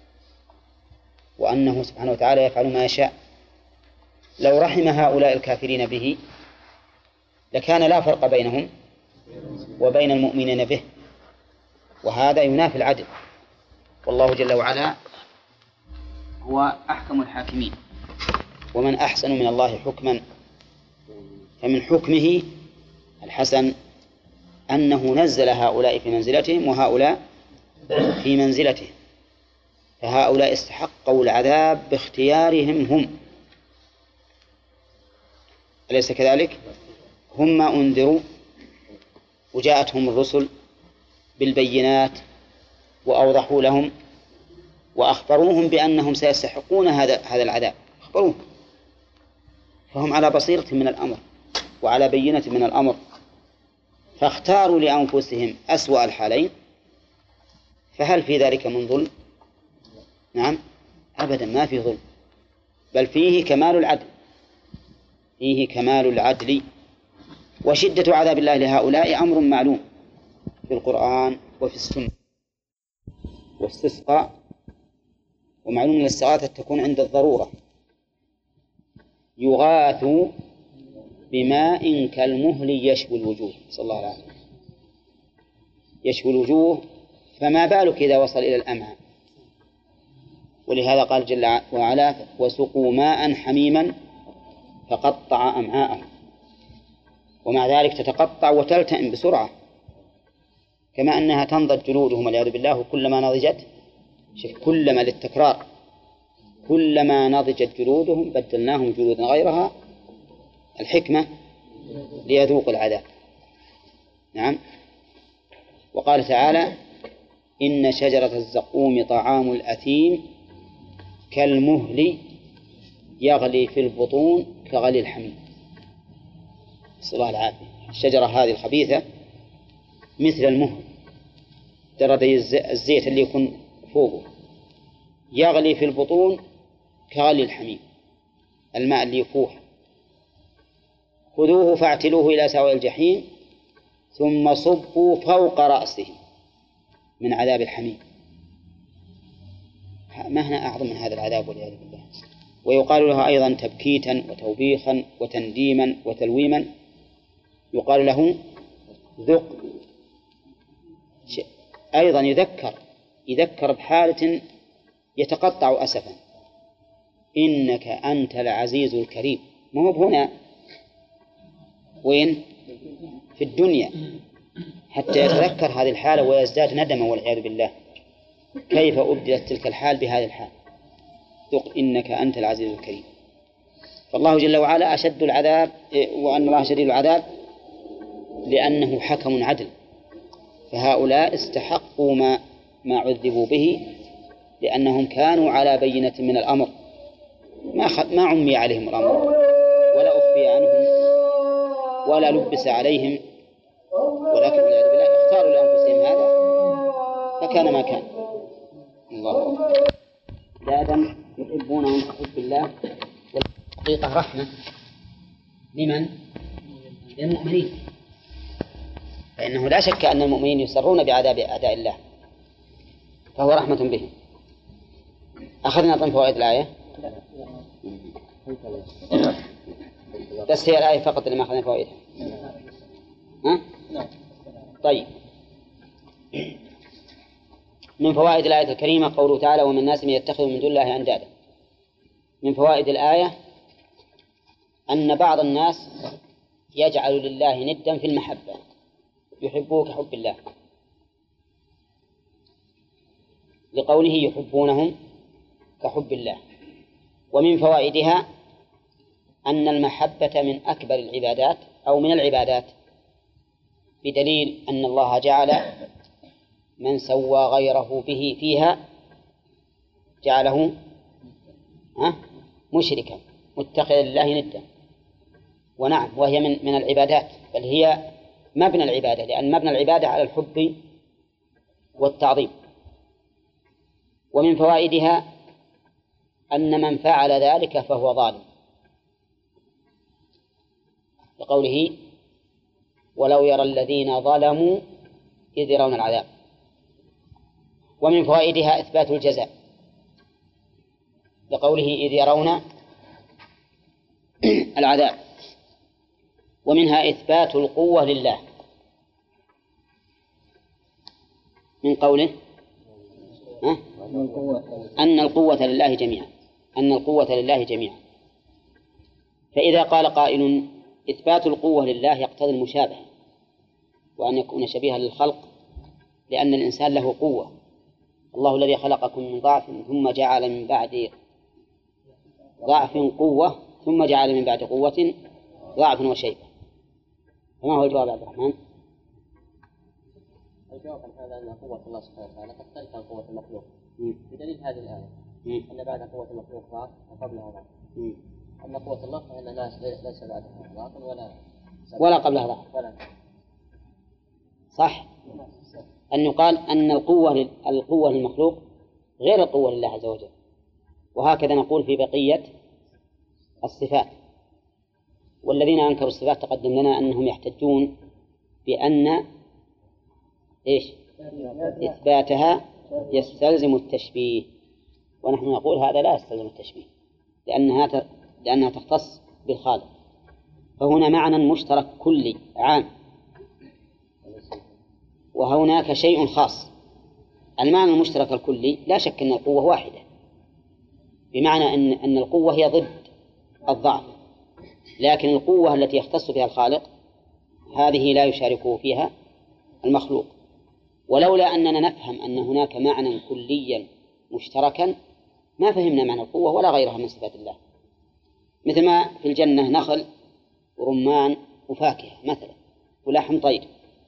وأنه سبحانه وتعالى يفعل ما يشاء. لو رحم هؤلاء الكافرين به لكان لا فرق بينهم وبين المؤمنين به، وهذا ينافي العدل. والله جل وعلا هو أحكم الحاكمين، ومن أحسن من الله حكما، فمن حكمه الحسن أنه نزل هؤلاء في منزلتهم وهؤلاء في منزلتهم، فهؤلاء استحقوا العذاب باختيارهم هم، أليس كذلك؟ هم ما أنذروا وجاءتهم الرسل بالبينات وأوضحوا لهم وأخبروهم بأنهم سيستحقون هذا العذاب، أخبروهم، فهم على بصيرة من الأمر وعلى بينة من الأمر، فاختاروا لأنفسهم أسوأ الحالين، فهل في ذلك من ظلم؟ نعم أبدا، ما في ظلم، بل فيه كمال العدل، فيه كمال العدل. وشدة عذاب الله لهؤلاء أمر معلوم في القرآن وفي السنة. واستسقاء، ومعلوم الاستغاثة تكون عند الضرورة، يغاث بماء كالمهل يشوي الوجوه، صلى الله عليه وسلم، يشوي الوجوه، فما بالك إذا وصل إلى الأمعاء. ولهذا قال جل وعلا وسقوا ماء حميما فقطع أمعاءهم، ومع ذلك تتقطع وتلتئم بسرعة، كما أنها تنضج جلودهم والعياذ بالله، كلما نضجت، كلما للتكرار، كلما نضجت جلودهم بدلناهم جلودا غيرها، الحكمة ليذوقوا العذاب. نعم. وقال تعالى إن شجرة الزقوم طعام الأثيم كالمهل يغلي في البطون كغلي الحميم، نسأل الله العافية. الشجرة هذه الخبيثة مثل المهل، درجة الزيت اللي يكون فوقه، يغلي في البطون كغلي الحميم، الماء اللي يفوح. خذوه فاعتلوه إلى سواء الجحيم ثم صبوا فوق رأسه من عذاب الحميم. ما هنا أعظم من هذا العذاب والعياذ بالله. ويقال لها أيضا تبكيتا وتوبيخا وتنديما وتلويما، يقال له ذق. أيضا يذكر بحالة يتقطع أسفا، إنك أنت العزيز الكريم. ما هو هنا، وين؟ في الدنيا، حتى يتذكر هذه الحالة ويزداد ندما والعياذ بالله، كيف أبدلت تلك الحال بهذه الحال. ذق إنك أنت العزيز الكريم. فالله جل وعلا أشد العذاب، وأن الله شديد العذاب لأنه حكم عدل، فهؤلاء استحقوا ما عذبوا به لأنهم كانوا على بينة من الأمر، ما عمي عليهم الأمر ولا أخفي عنهم ولا لبس عليهم، ولكن والعياذ بالله اختاروا لأنفسهم هذا فكان ما كان. الله لا يحبونهم كحب الله، والحقيقة رحمة لمن؟ للمؤمنين، فإنه لا شك أن المؤمنين يسرون بعذاب أعداء الله، فهو رحمة بهم. أخذنا ضمن فوائد الآية، بس هي الآية فقط اللي ما أخذنا فوائدها. ها؟ طيب، من فوائد الآية الكريمة قوله تعالى ومن الناس من يتخذ من دون الله أندادا. من فوائد الآية أن بعض الناس يجعل لله ندا في المحبة، يحبه كحب الله، لقوله يحبونهم كحب الله. ومن فوائدها أن المحبة من أكبر العبادات أو من العبادات، بدليل أن الله جعل من سوى غيره به فيها جعله مشركا متخذا لله ندا. ونعم، وهي من العبادات، بل هي مبنى العبادة، لأن مبنى العبادة على الحب والتعظيم. ومن فوائدها أن من فعل ذلك فهو ظالم، لقوله ولو يرى الذين ظلموا إذ يرون العذاب. ومن فوائدها إثبات الجزاء، لقوله إذ يرون العذاب. ومنها إثبات القوة لله، من قوله أن القوة لله جميعا، أن القوة لله جميعا. فإذا قال قائل إثبات القوة لله يقتضي المشابهة، وأن يكون شبيها للخلق، لأن الإنسان له قوة. الله الذي خلقكم من ضعف ثم جعل من بعد ضعف قوة ثم جعل من بعد قوة ضعفا وشيبة. فما هو الجواب عبد الرحمن؟ الجواب عن هذا أن قوة الله سبحانه وتعالى تختلف عن قوة المخلوق بدليل هذه الآية أن بعد قوة المخلوق ضعف وقبلها ضعف. أما قوة الله فإنها ليس بعدها ضعف ولا قبلها ضعف. صح؟ أن يقال أن القوة للمخلوق غير القوة لله عز وجل. وهكذا نقول في بقية الصفات. والذين أنكروا الصفات تقدم لنا أنهم يحتجون بأن إثباتها يستلزم التشبيه، ونحن نقول هذا لا يستلزم التشبيه لأنها تختص بالخالق. فهنا معنى مشترك كلي عام، وهناك شيء خاص. المعنى المشترك الكلي لا شك أن القوة واحدة، بمعنى أن القوة هي ضد الضعف، لكن القوة التي يختص بها الخالق هذه لا يشاركه فيها المخلوق. ولولا أننا نفهم أن هناك معنى كليا مشتركا ما فهمنا معنى القوة ولا غيرها من صفات الله. مثل ما في الجنة نخل ورمان وفاكهة مثلا ولحم طير،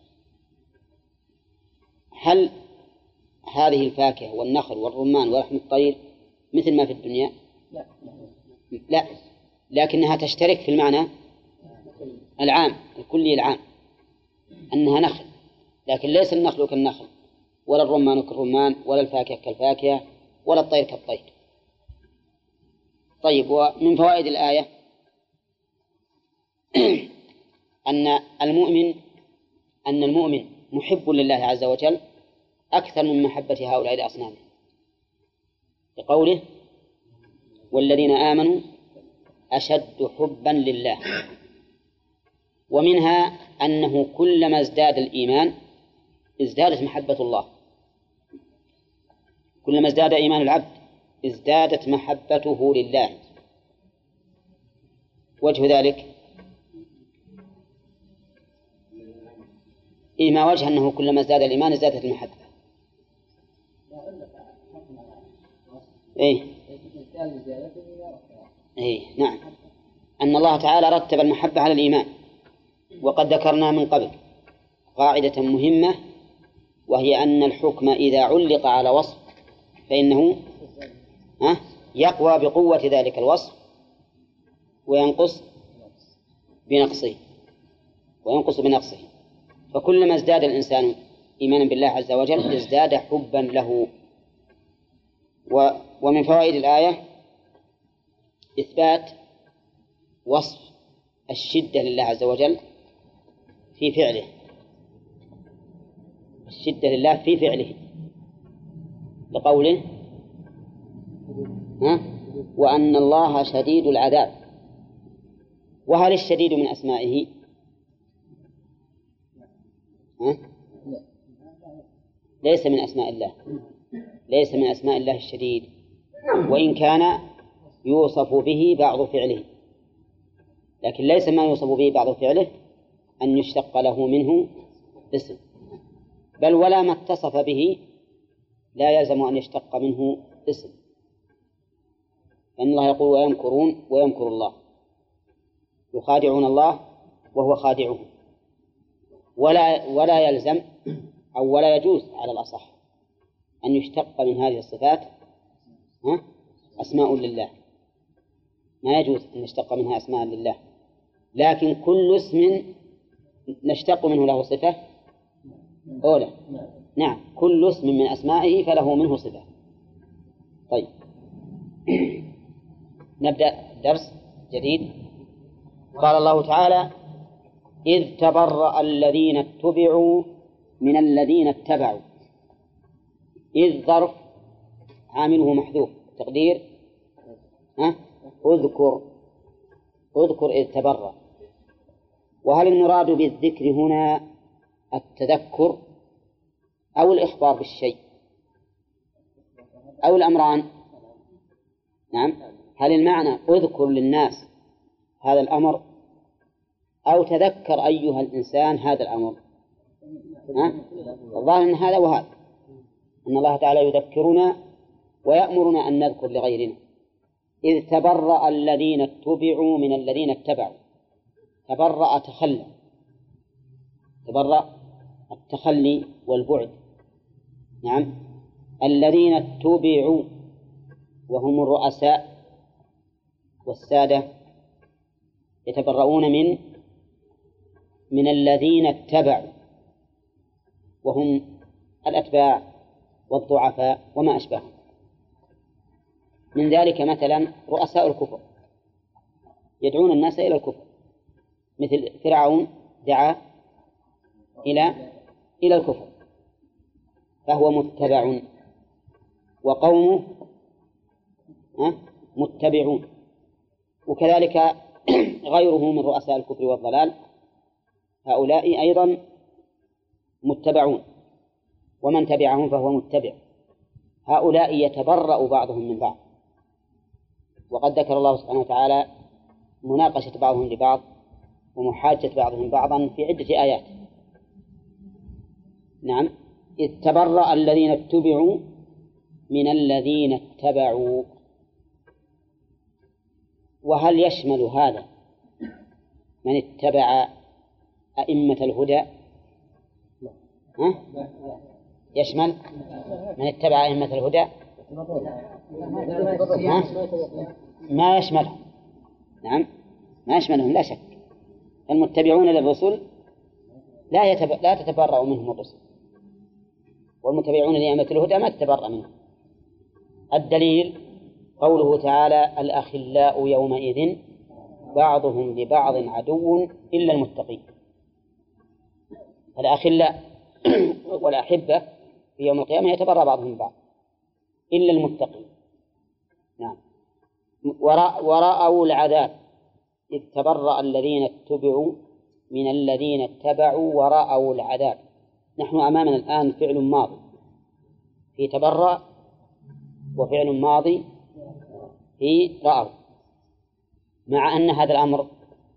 هل هذه الفاكهة والنخل والرمان ولحم الطير مثل ما في الدنيا؟ لا، لكنها تشترك في المعنى العام الكلي العام، أنها نخل، لكن ليس النخل كالنخل ولا الرمان كالرمان ولا الفاكهة كالفاكهة ولا الطير كالطير. طيب، ومن فوائد الآية أن المؤمن محب لله عز وجل أكثر من محبة هؤلاء الأصنام، لقوله والذين آمنوا أشد حبا لله. ومنها أنه كلما ازداد الإيمان ازدادت محبة الله، كلما ازداد إيمان العبد ازدادت محبته لله. وجه ذلك ما وجه أنه كلما ازداد الإيمان ازدادت المحبة. نعم، أن الله تعالى رتب المحبة على الإيمان. وقد ذكرنا من قبل قاعدة مهمة، وهي أن الحكم إذا علق على وصف فإنه يقوى بقوة ذلك الوصف وينقص بنقصه. فكلما ازداد الإنسان إيمانا بالله عز وجل ازداد حبا له. ومن فوائد الآية إثبات وصف الشدة لله عز وجل في فعله، الشدة لله في فعله، لقوله وأن الله شديد العذاب. وهل الشديد من أسمائه؟ ليس من أسماء الله، ليس من أسماء الله الشديد، وإن كان يوصف به بعض فعله، لكن ليس ما يوصف به بعض فعله أن يشتق له منه اسم، بل ولا ما اتصف به لا يلزم أن يشتق منه اسم، لأن الله يقول ويمكرون ويمكر الله، يخادعون الله وهو خادعهم. ولا يلزم أو ولا يجوز على الأصح أن يشتق من هذه الصفات أسماء لله، ما يجوز أن نشتق منها أسماء لله، لكن كل اسم نشتق منه له صفة أولى. نعم، كل اسم من أسمائه فله منه صفة. طيب، نبدأ درس جديد. قال الله تعالى إذ تبرأ الذين اتبعوا من الذين اتبعوا. إذ ظرف عامله محذوف، تقدير اذكر إذ تبرأ. وهل المراد بالذكر هنا التذكر أو الإخبار بالشيء أو الأمران؟ نعم، هل المعنى اذكر للناس هذا الأمر أو تذكر أيها الإنسان هذا الأمر؟ الظاهر أن هذا وهذا، أن الله تعالى يذكرنا ويأمرنا أن نذكر لغيرنا. إذ تبرأ الذين اتبعوا من الذين اتبعوا. تبرأ تخلى، تبرأ التخلي والبعد. نعم. الذين اتبعوا وهم الرؤساء والسادة يتبرؤون من الذين اتبعوا وهم الأتباع والضعفاء وما أشبههم. من ذلك مثلا رؤساء الكفر يدعون الناس إلى الكفر، مثل فرعون دعا إلى الكفر فهو متبع، وقومه متبعون. وكذلك غيره من رؤساء الكفر والضلال هؤلاء أيضا متبعون، ومن تبعهم فهو متبع. هؤلاء يتبرأ بعضهم من بعض، وقد ذكر الله سبحانه وتعالى مناقشة بعضهم لبعض ومحاجة بعضهم بعضا في عدة آيات. نعم. إذ تبرأ الذين اتبعوا من الذين اتبعوا. وهل يشمل هذا من اتبع أئمة الهدى؟ يشمل من اتبع أئمة الهدى؟ ما يشملهم. نعم، ما يشملهم لا شك. المتبعون للرسل لا تتبرأ منهم الرسل، والمتبعون لأئمة الهدى ما تتبرأ منهم. الدليل قوله تعالى: الأخلاء يومئذ بعضهم لبعض عدو إلا المتقين. الأخلاء والأحبة في يوم القيامة يتبرأ بعضهم من بعض إلا المتقين. نعم. ورأوا العذاب إذ تبرأ الذين اتبعوا من الذين اتبعوا ورأوا العذاب. نحن أمامنا الآن فعل ماضي في تبرأ، وفعل ماضي في رأوا، مع أن هذا الأمر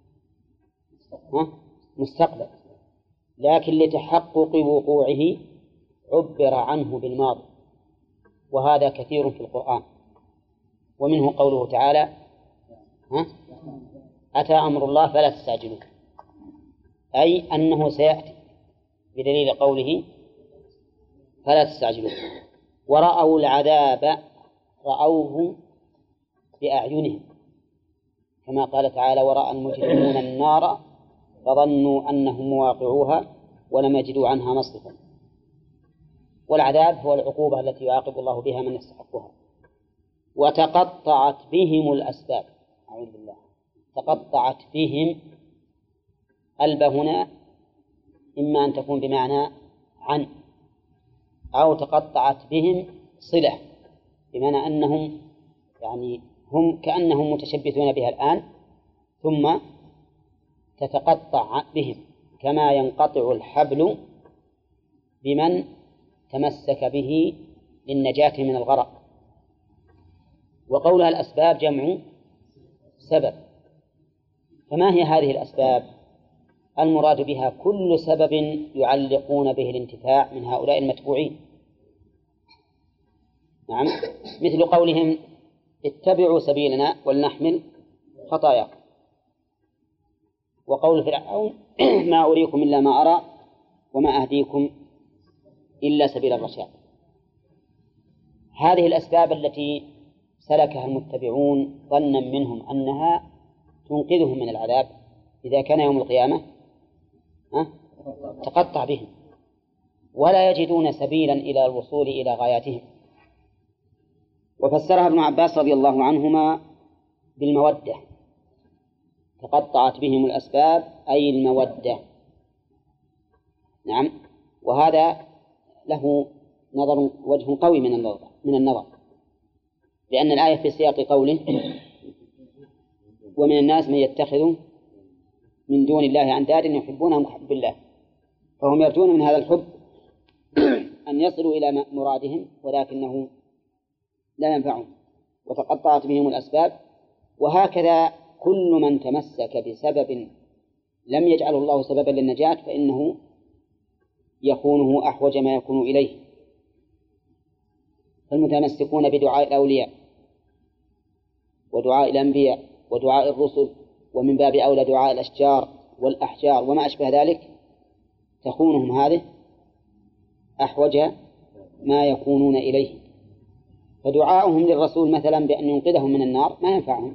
مستقبل، لكن لتحقق وقوعه عبر عنه بالماضي، وهذا كثير في القرآن. ومنه قوله تعالى: أتى أمر الله فلا تستعجلوه، أي أنه سيأتي، بدليل قوله فلا تستعجلوه. ورأوا العذاب رأوه بأعينهم، كما قال تعالى: ورأى المجرمون النار فظنوا أنهم مواقعوها ولم يجدوا عنها مصرفا. والعذاب هو العقوبة التي يعاقب الله بها من يستحقها. وتقطعت بهم الأسباب. أعوذ بالله. تقطعت بهم، الب هنا إما أن تكون بمعنى عن، أو تقطعت بهم صلة، بمعنى أنهم يعني هم كأنهم متشبثون بها الآن، ثم تتقطع بهم كما ينقطع الحبل بمن تمسك به للنجاة من الغرق. وقولها الأسباب جمع سبب. فما هي هذه الأسباب؟ المراد بها كل سبب يعلقون به الانتفاع من هؤلاء المتبوعين. نعم، مثل قولهم: اتبعوا سبيلنا ولنحمل خطاياكم. وقول فرعون: ما أريكم إلا ما أرى وما أهديكم إلا سبيل الرشاد. هذه الأسباب التي سلكها المتبعون ظنا منهم أنها تنقذهم من العذاب إذا كان يوم القيامة، تقطع بهم ولا يجدون سبيلا إلى الوصول إلى غاياتهم. وفسرها ابن عباس رضي الله عنهما بالمودة. تقطعت بهم الأسباب أي المودة. نعم. وهذا له وجه قوي من النظر، لأن الآية في سياق قوله: ومن الناس من يتخذ من دون الله أندادا يحبونهم كحب الله، فهم يرجون من هذا الحب أن يصلوا إلى مرادهم ولكنه لا ينفعهم. وتقطعت بهم الأسباب. وهكذا كل من تمسك بسبب لم يجعله الله سببا للنجاة فإنه يخونه أحوج ما يكون إليه. فالمتمسكون بدعاء الأولياء ودعاء الأنبياء ودعاء الرسل، ومن باب أولى دعاء الأشجار والأحجار وما أشبه ذلك، تخونهم هذه أحوج ما يكونون إليه. فدعاؤهم للرسول مثلا بأن ينقذهم من النار ما ينفعهم،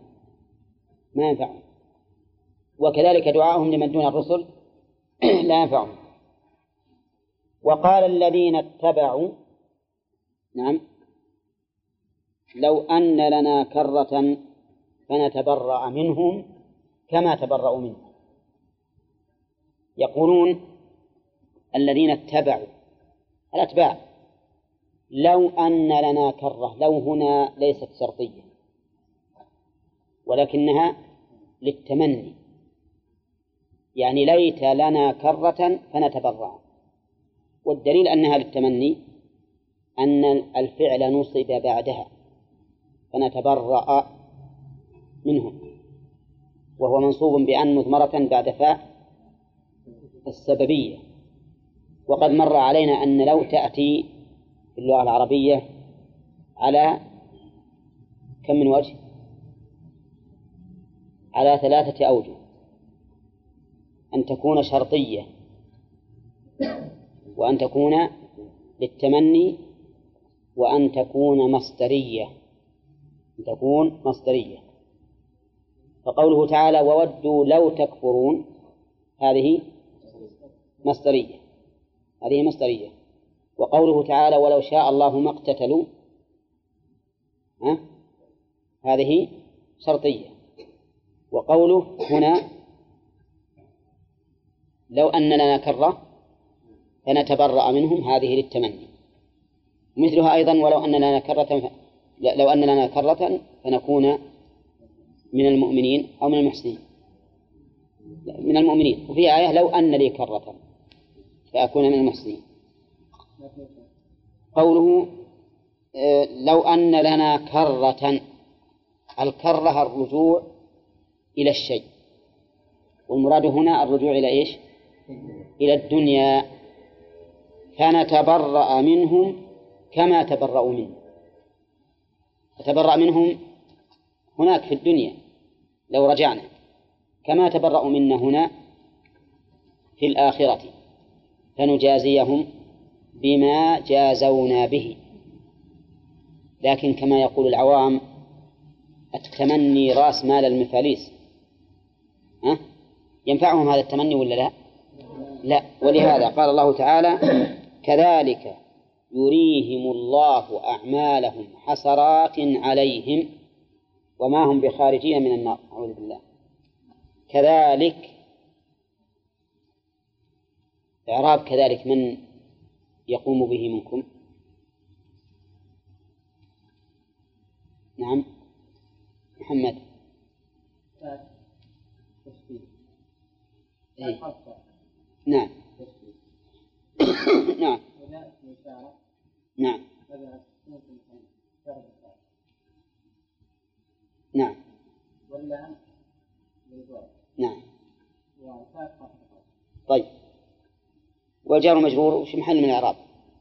وكذلك دعاؤهم لمن دون الرسل لا ينفعهم. وقال الذين اتبعوا نعم لو أن لنا كرة فنتبرأ منهم كما تبرأوا منهم. يقولون الذين اتبعوا الأتباع لو أن لنا كرة، لو هنا ليست شرطية ولكنها للتمني، يعني ليت لنا كرة فنتبرأ. والدليل أنها للتمني أن الفعل نصب بعدها فنتبرأ منهم، وهو منصوب بأن مضمرة بعد فاء السببية. وقد مر علينا أن لو تأتي في اللغة العربية على كم من وجه؟ على 3 أوجه: أن تكون شرطية، وأن تكون للتمني، وأن تكون مصدرية. فقوله تعالى وودوا لو تكفرون هذه مصدرية. وقوله تعالى ولو شاء الله ما اقتتلوا هذه شرطية. وقوله هنا لو أن لنا كرة فنتبرأ منهم هذه للتمني. مثلها أيضا لو أن لنا كرة فنكون من المؤمنين أو من المحسنين. من المؤمنين. وفي آية لو أن لي كرة فأكون من المحسنين. قوله لو أن لنا كرة، الكرة الرجوع إلى الشيء، والمراد هنا الرجوع إلى إيش؟ إلى الدنيا. فنتبرأ منهم كما تبرأوا منه. نتبرأ منهم هناك في الدنيا لو رجعنا، كما تبرأوا منا هنا في الآخرة، فنجازيهم بما جازونا به. لكن كما يقول العوام التمني رأس مال المفاليس، ينفعهم هذا التمني ولا لا؟ لا. ولهذا قال الله تعالى كذلك يريهم الله أعمالهم حسرات عليهم وما هم بخارجين من النار. أعوذ بالله. كذلك، إعراب كذلك من يقوم به منكم؟ نعم محمد. إيه؟ نعم نعم نعم نعم نعم. طيب، والجار مجرور وش محل من الإعراب؟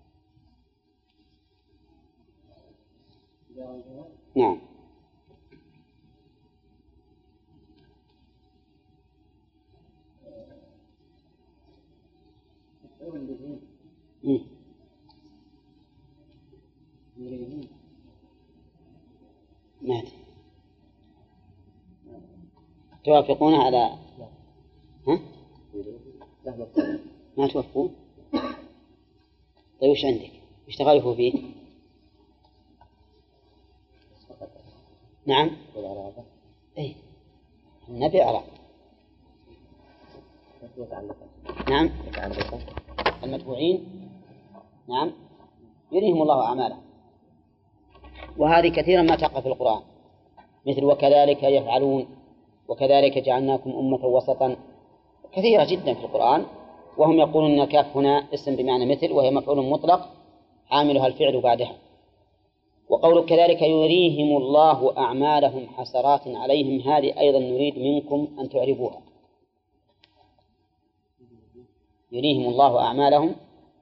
نعم. ما توافقون على ما توافقون؟ طيب وش عندك؟ وش تخالفوا فيه؟ نعم. اي النبي أعرف. نعم المتبوعين نعم يريهم الله أعمالهم. وهذه كثيرا ما تقع في القرآن، مثل وكذلك يفعلون، وكذلك جعلناكم أمة وسطا، كثيرة جدا في القرآن. وهم يقولون أن الكاف هنا اسم بمعنى مثل، وهي مفعول مطلق عاملها الفعل بعدها. وقول كذلك يريهم الله أعمالهم حسرات عليهم، هذه أيضا نريد منكم أن تعرفوها. يريهم الله أعمالهم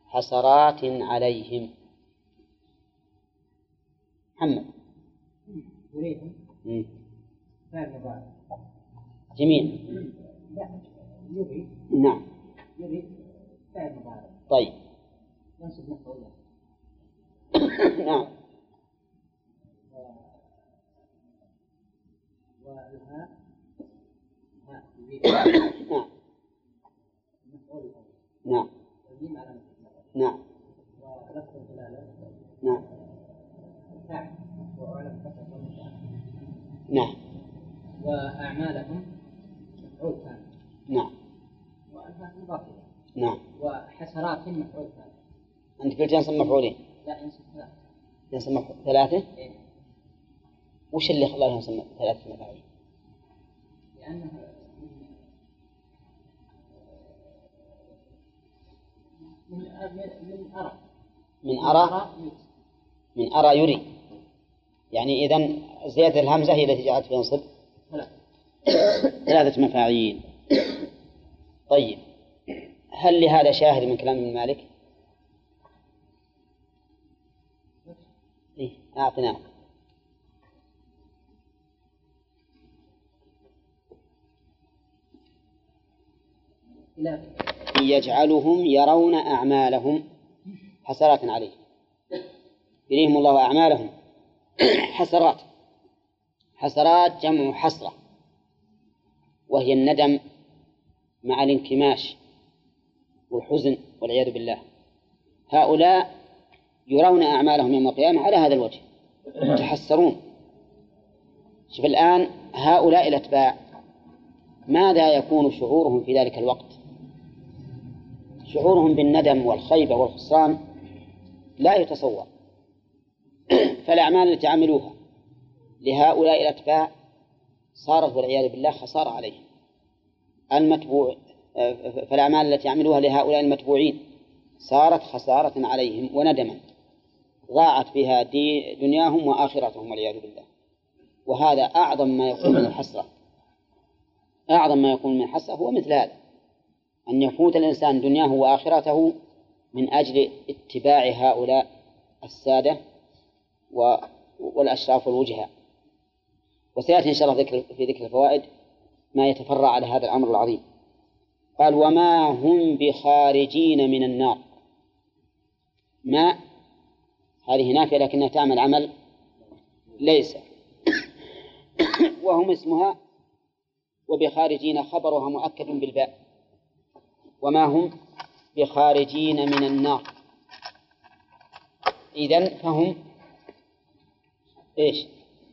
حسرات عليهم. محمد. يريهم مم. فعل مضارع. جميل. لا يري. نعم. يري فعل مضارع. طيب. ينصب مفعول له. نعم. والهاء هاء يريد نعم. مفعول له. نعم. والميم على مفعول. نعم. ولفظ الجلالة نعم. فاعل وعلم فتح ومفعول. نعم. وأعمالهم مفعول ثاني. نعم. والهاء مضاف إليه. نعم. وحسرات مفعول ثاني. أنت قلت ينصب مفعولين. لا ينصب ثلاثة. ينصب ثلاثة. إيه. وش اللي خلاه ينصب ثلاثة مفاعيل؟ لأنه من أرى. من أرى. من أرى يري. يعني إذن زيادة الهمزة هي التي جعلت ينصب ثلاثة مفاعيل. طيب، هل لهذا شاهد من كلام ابن مالك؟ إيه، أعطنا. يجعلهم يرون أعمالهم حسرات عليه. يريهم الله أعمالهم حسرات. حسرات جمع حسرة، وهي الندم مع الانكماش والحزن والعياذ بالله. هؤلاء يرون أعمالهم يوم القيامة على هذا الوجه، يتحسرون. شوف الآن هؤلاء الأتباع ماذا يكون شعورهم في ذلك الوقت؟ شعورهم بالندم والخيبة والخسران لا يتصور. فالأعمال التي عملوها لهؤلاء الأتباع صارت والعياذ بالله خسارة عليهم. فالأعمال التي عملوها لهؤلاء المتبوعين صارت خسارة عليهم وندما، ضاعت بها دنياهم وآخرتهم والعياذ بالله. وهذا أعظم ما يكون من الحسرة. أعظم ما يكون من الحسرة هو مثل هذا، أن يفوت الإنسان دنياه وآخرته من أجل اتباع هؤلاء السادة والأشراف والوجهاء. وسيأتي إن شاء الله في ذكر الفوائد ما يتفرع على هذا الأمر العظيم. قال وما هم بخارجين من النار. ما هذه نافية لكنها تعمل عمل ليس. وهم اسمها، وبخارجين خبرها مؤكد بالباء. وما هم بخارجين من النار، إذن فهم إيش؟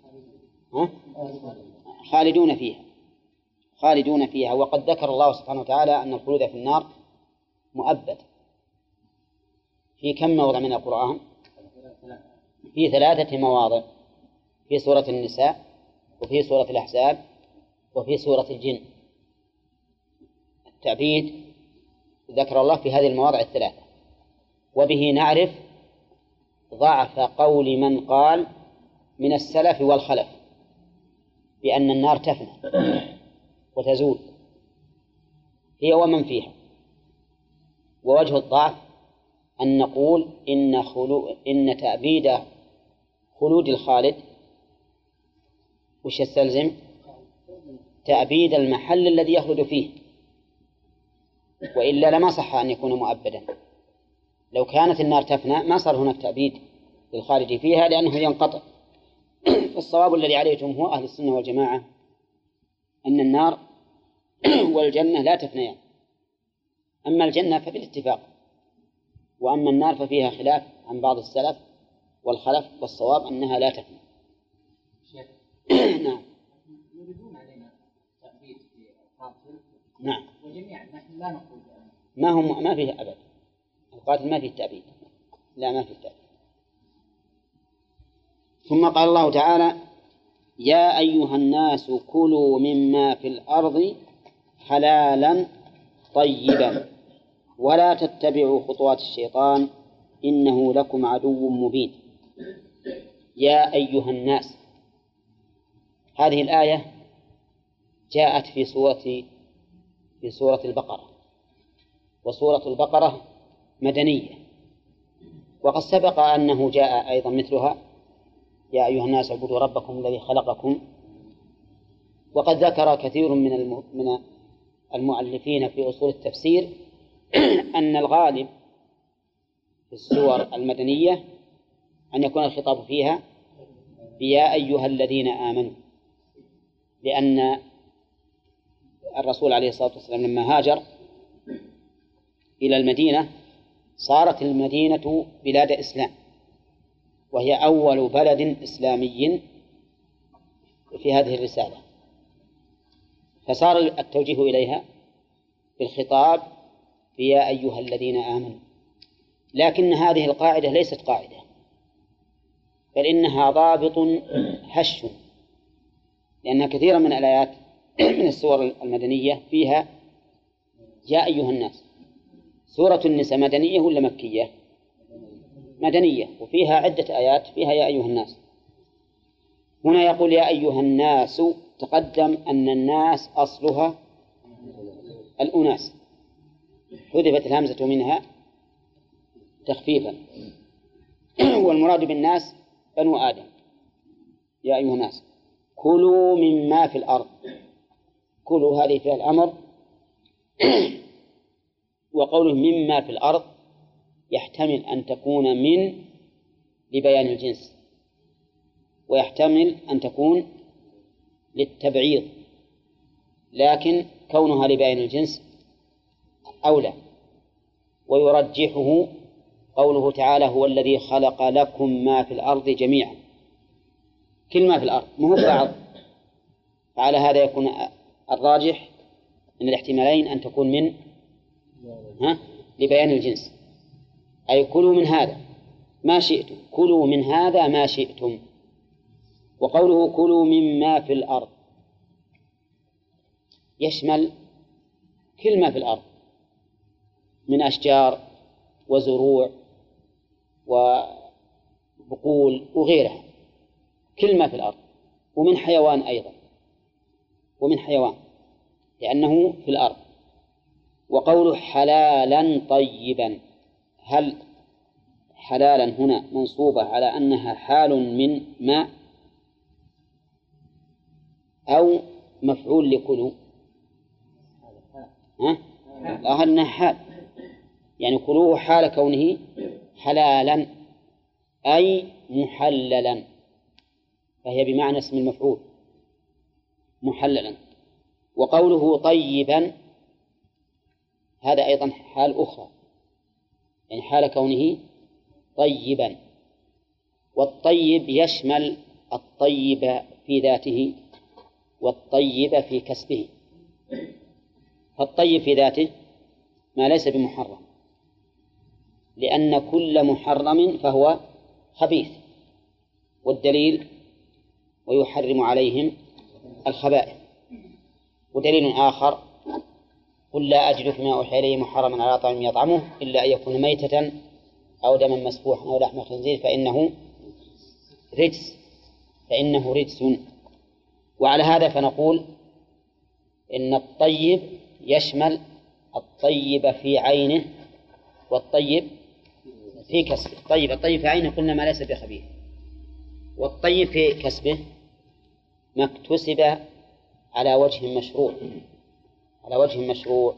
خالدون فيها. خالدون فيها. وقد ذكر الله سبحانه وتعالى أن الخلود في النار مؤبد في كم موضع من القرآن؟ في 3 مواضع، في سورة النساء، وفي سورة الأحزاب، وفي سورة الجن. التأبيد ذكر الله في هذه المواضع 3. وبه نعرف ضعف قول من قال من السلف والخلف بأن النار تفنى وتزول هي ومن فيها. ووجه الضعف أن نقول إن تأبيد خلود الخالد وش يستلزم؟ تأبيد المحل الذي يخلد فيه، وإلا لما صح أن يكون مؤبدا. لو كانت النار تفنى ما صار هناك تأبيد للخالد فيها لأنه ينقطع. فالصواب الذي عليه جمهور أهل السنة والجماعة أن النار والجنة لا تفنيان. أما الجنة فبالاتفاق، وأما النار ففيها خلاف عن بعض السلف والخلف، والصواب أنها لا تفنى. نعم. يريدون علينا تأبيد في القاتل. نعم. وجميعا نحن لا نقول ما فيه أبد. القاتل ما فيه تأبيد، لا ما فيه تأبيد. ثم قال الله تعالى يا أيها الناس كلوا مما في الأرض حلالا طيبا ولا تتبعوا خطوات الشيطان إنه لكم عدو مبين. يا أيها الناس، هذه الآية جاءت في سورة البقرة، وسورة البقرة مدنية وقد سبق أنه جاء أيضا مثلها: يا أيها الناس اعبدوا ربكم الذي خلقكم. وقد ذكر كثير من المؤلفين في أصول التفسير أن الغالب في السور المدنية أن يكون الخطاب فيها بيا أيها الذين آمنوا، لأن الرسول عليه الصلاة والسلام لما هاجر إلى المدينة صارت المدينة بلاد إسلام، وهي أول بلد إسلامي في هذه الرسالة، فصار التوجيه إليها بالخطاب يا أيها الذين آمنوا. لكن هذه القاعدة ليست قاعدة، بل إنها ضابط هش، لأن كثيرا من الآيات من السور المدنية فيها يا أيها الناس. سورة النساء مدنية ولا مكية؟ مدنية، وفيها عدة آيات فيها يا أيها الناس. هنا يقول يا أيها الناس، تقدم أن الناس أصلها الأناس، حذفت الهمزة منها تخفيفا، والمراد بالناس بنو آدم. يا أيها الناس كلوا مما في الأرض، كلوا هذه فيها الأمر، وقوله مما في الأرض يحتمل أن تكون من لبيان الجنس، ويحتمل أن تكون للتبعيض، لكن كونها لبيان الجنس أولى. ويرجحه قوله تعالى هو الذي خلق لكم ما في الأرض جميعا، كل ما في الأرض مو بعض. فعلى هذا يكون الراجح من الاحتمالين أن تكون من لبيان الجنس، أي كلوا من هذا ما شئتم، كلوا من هذا ما شئتم. وقوله كلوا مما في الأرض يشمل كل ما في الأرض من أشجار وزروع وبقول وغيرها، كل ما في الأرض، ومن حيوان أيضا، ومن حيوان لأنه في الأرض. وقوله حلالا طيبا، هل حلالا هنا منصوبة على أنها حال من ماء أو مفعول لكلوا؟ أنها حال، يعني كلوه حال كونه حلالا أي محللا، فهي بمعنى اسم المفعول محللا. وقوله طيبا هذا أيضا حال أخرى، يعني حال كونه طيبا. والطيب يشمل الطيب في ذاته والطيب في كسبه. فالطيب في ذاته ما ليس بمحرم، لأن كل محرم فهو خبيث، والدليل ويحرم عليهم الخبائث. ودليل آخر قل لا أجد فيما أوحي إليه محرما على طعام يطعمه إلا أن يكون ميتة أو دما مسفوحا أو لحم خنزير فإنه رجس. وعلى هذا فنقول إن الطيب يشمل الطيب في عينه والطيب في كسبه. الطيب في عينه قلنا ما ليس بخبيث، والطيب في كسبه ما اكتسب على وجه مشروع.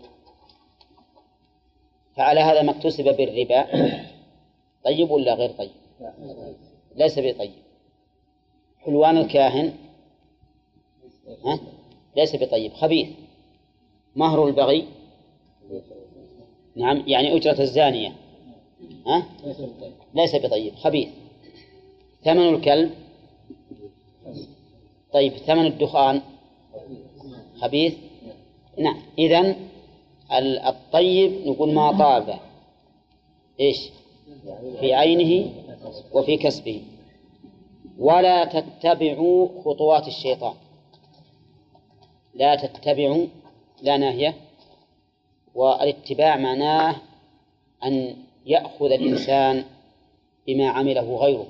فعلى هذا ما اكتسب بالربا طيب ولا غير طيب؟ ليس بطيب. حلوان الكاهن ليس بطيب، خبيث. مهر البغي نعم يعني أجرة الزانية ليس بطيب، خبيث. ثمن الكلب طيب، ثمن الدخان خبيث. نعم، إذن الطيب نقول ما طاب إيش في عينه وفي كسبه. ولا تتبعوا خطوات الشيطان، لا تتبعوا لا ناهية، والاتباع معناه أن يأخذ الإنسان بما عمله غيره،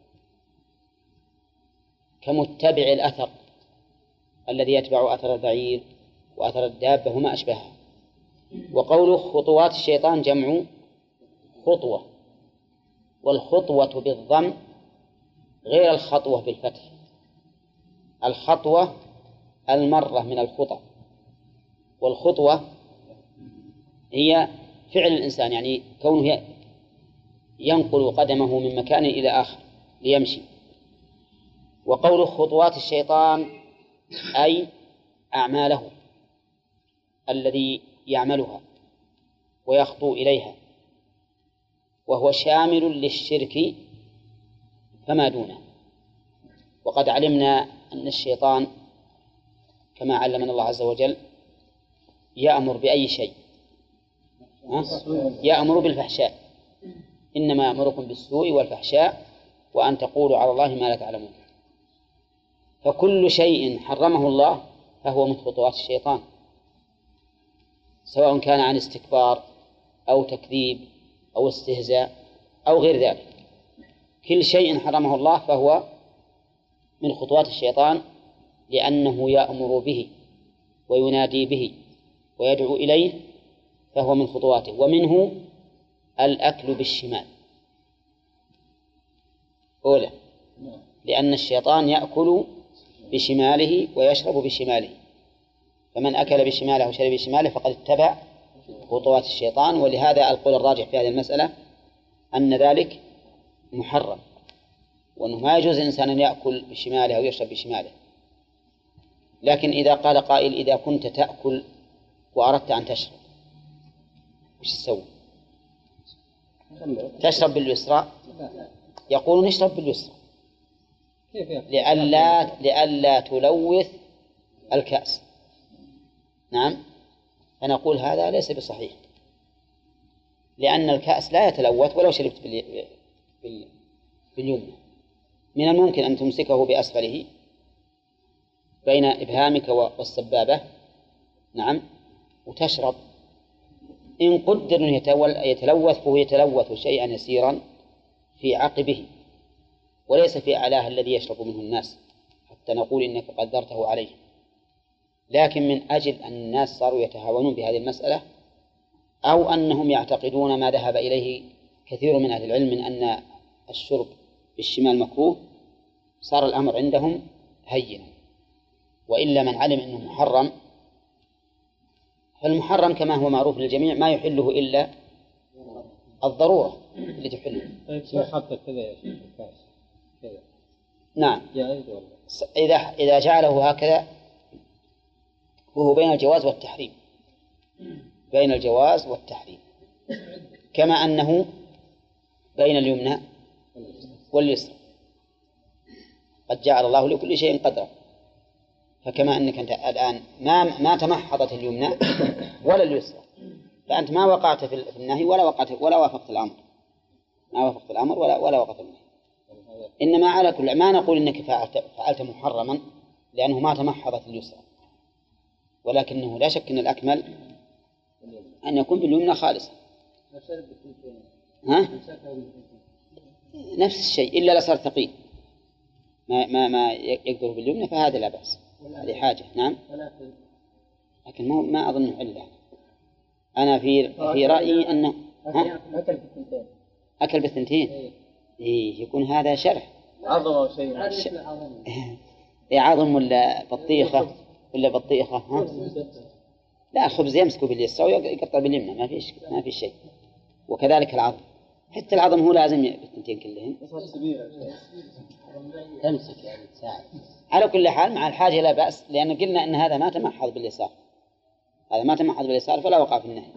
كمتبع الأثر الذي يتبع أثر البعير وأثر الدابة وما أشبهها. وقوله خطوات الشيطان جمع خطوة، والخطوة بالضم غير الخطوة بالفتح. الخطوة المرة من الخطى، والخطوة هي فعل الإنسان، يعني كونه ينقل قدمه من مكان إلى آخر ليمشي. وقول خطوات الشيطان أي أعماله الذي يعملها ويخطو إليها، وهو شامل للشرك فما دونه. وقد علمنا أن الشيطان كما علمنا الله عز وجل يأمر بأي شيء، يأمر بالفحشاء، إنما يأمركم بالسوء والفحشاء وأن تقولوا على الله ما لا تعلمون. فكل شيء حرمه الله فهو من خطوات الشيطان، سواء كان عن استكبار أو تكذيب أو استهزاء أو غير ذلك. كل شيء حرمه الله فهو من خطوات الشيطان، لأنه يأمر به وينادي به ويدعو إليه، فهو من خطواته. ومنه الأكل بالشمال أولى، لأن الشيطان يأكل بشماله ويشرب بشماله، فمن أكل بشماله وشرب بشماله فقد اتبع خطوات الشيطان. ولهذا القول الراجح في هذه المسألة أن ذلك محرم، وأنه ما يجوز الإنسان أن يأكل بشماله أو يشرب بشماله. لكن إذا قال قائل إذا كنت تأكل وأردت أن تشرب وش تسوي؟ تشرب باليسرى؟ يقول نشرب باليسرى لئلا تلوث الكأس. نعم، فنقول هذا ليس بصحيح، لأن الكأس لا يتلوث ولو شربت باليمنى. من الممكن أن تمسكه بأسفله بين إبهامك والسبابة، نعم، وتشرب. إن قدر أن يتلوث فهو يتلوث شيئا يسيرا في عقبه وليس في أعلاه الذي يشرب منه الناس حتى نقول إنك قدرته عليه. لكن من أجل أن الناس صاروا يتهاونون بهذه المسألة، أو أنهم يعتقدون ما ذهب إليه كثير من أهل العلم من أن الشرب بالشمال مكروه، صار الأمر عندهم هينا. وإلا من علم أنه محرم، فالمحرم كما هو معروف للجميع ما يحله إلا الضرورة اللي تحله. طيب شو حطه كذا يا شيخ الكاس كذا؟ نعم، جائز ولا؟ إذا جعله هكذا وهو بين الجواز والتحريم، بين الجواز والتحريم، كما أنه بين اليمنى واليسرى. قد جعل الله لكل شيء قدرا، فكما أنك أنت الآن ما تمحضت اليمنى ولا اليسرى، فأنت ما وقعت في النهي ولا وافقت الأمر، ما وافقت الأمر ولا وقعت النهي. إنما على كل ما نقول إنك فعلت محرما لأنه ما تمحضت اليسرى، ولكنه لا شك أن الأكمل أن يكون باليمنى خالصا. ها؟ نفس الشيء إلا لصار ثقيل ما يقدر باليمنى فهذا لا بأس، هذه حاجة. نعم، لكن ما أظن إلا أنا في رأيي أنه أكل بالثنتين. إيه يكون هذا شرح عظم أو شيء عظم ولا بطيخة ولا بطيخة. ها؟ لا، الخبز يمسكه باليسرى ويقطع باليمنى، ما في شيء. وكذلك العظم، حتى العظم هو لازم بالثنتين كلهم تمسك يعني تساعد. على كل حال مع الحاجة لا بأس، لأن قلنا أن هذا ما تمحض باليسار، هذا ما تمحض باليسار فلا وقع في النهي.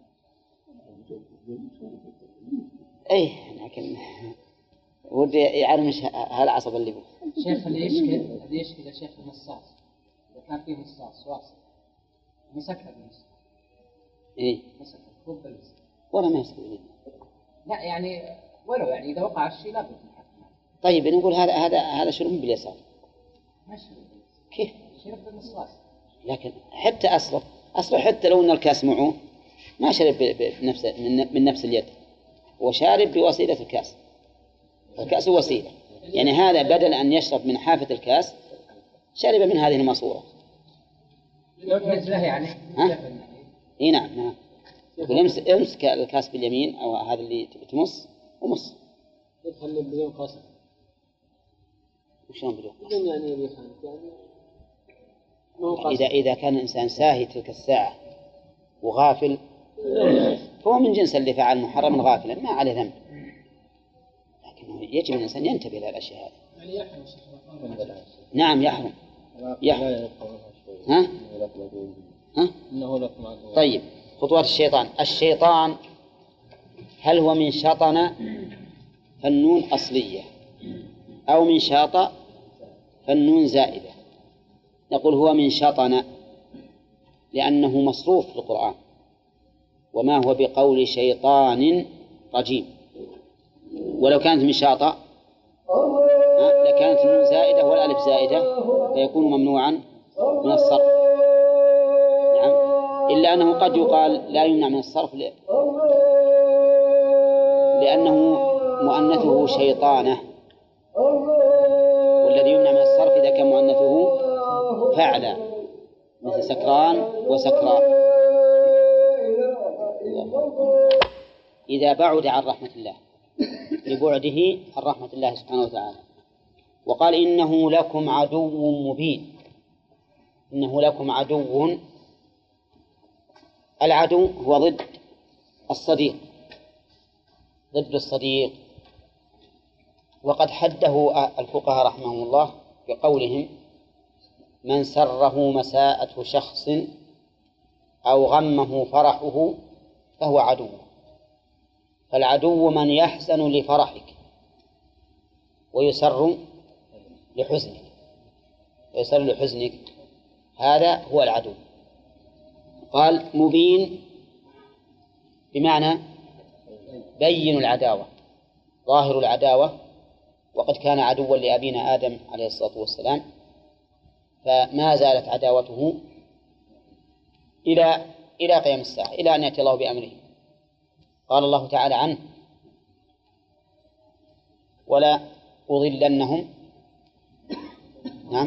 أي لكن ودي يعلم هالعصب اللي هو شيخ اللي يشكل يا شيخ المصاص، إذا كان فيه مصاص واصل مسكها بالمصاص. إيه مسكها فوق بالمصاص ولا ما يسوي. لا يعني ولو يعني إذا وقع الشيء لا بد. طيب نقول هذا شرب باليسار. ما شرب كيف؟ شرب بالمصاص. لكن حتى أصله حتى لو أن الكاس معه ما شرب من نفس اليد، وشارب بوسيلة الكاس. الكاس وسيلة، يعني هذا بدل أن يشرب من حافة الكاس شرب من هذه الماسورة. مثله يعني. إيه نعم. يقول امسك الكاس باليمين أو هذا اللي تمص ومص يدخل بدون قصد. وشلون بدون؟ بدون يعني بيخالف يعني مو قصد. إذا كان الإنسان ساهي تلك الساعة وغافل هو من جنس اللي فعل محرم غافلا ما عليه ذنب، لكنه يجب الإنسان ينتبه إلى الأشياء هذه. يعني يحرم نعم يحرم. ها؟ إنه لكم عدو. طيب خطوات الشيطان هل هو من شطن فالنون أصلية أو من شاط فالنون زائدة؟ نقول هو من شطن لأنه مصروف في القرآن، وما هو بقول شيطان رجيم. ولو كانت من شاط لكانت النون زائدة والألف زائدة فيكون ممنوعا من الصرف. نعم، إلا أنه قد يقال لا يمنع من الصرف لأنه مؤنثه شيطانة، والذي يمنع من الصرف إذا كان مؤنثه فعلا مثل سكران وسكراء إذا بعد عن رحمة الله لبعده عن رحمة الله سبحانه وتعالى. وقال إنه لكم عدو مبين. إنه لكم عدو، العدو هو ضد الصديق، ضد الصديق. وقد حده الفقهاء رحمهم الله بقولهم من سره مساءة شخص أو غمه فرحه فهو عدو. فالعدو من يحزن لفرحك ويسر لحزنك هذا هو العدو. قال مبين بمعنى بين العداوة، ظاهر العداوة، وقد كان عدوا لأبينا آدم عليه الصلاة والسلام، فما زالت عداوته إلى قيام الساعة، إلى أن يأتي الله بأمره. قال الله تعالى عنه ولا أضلنهم، نعم،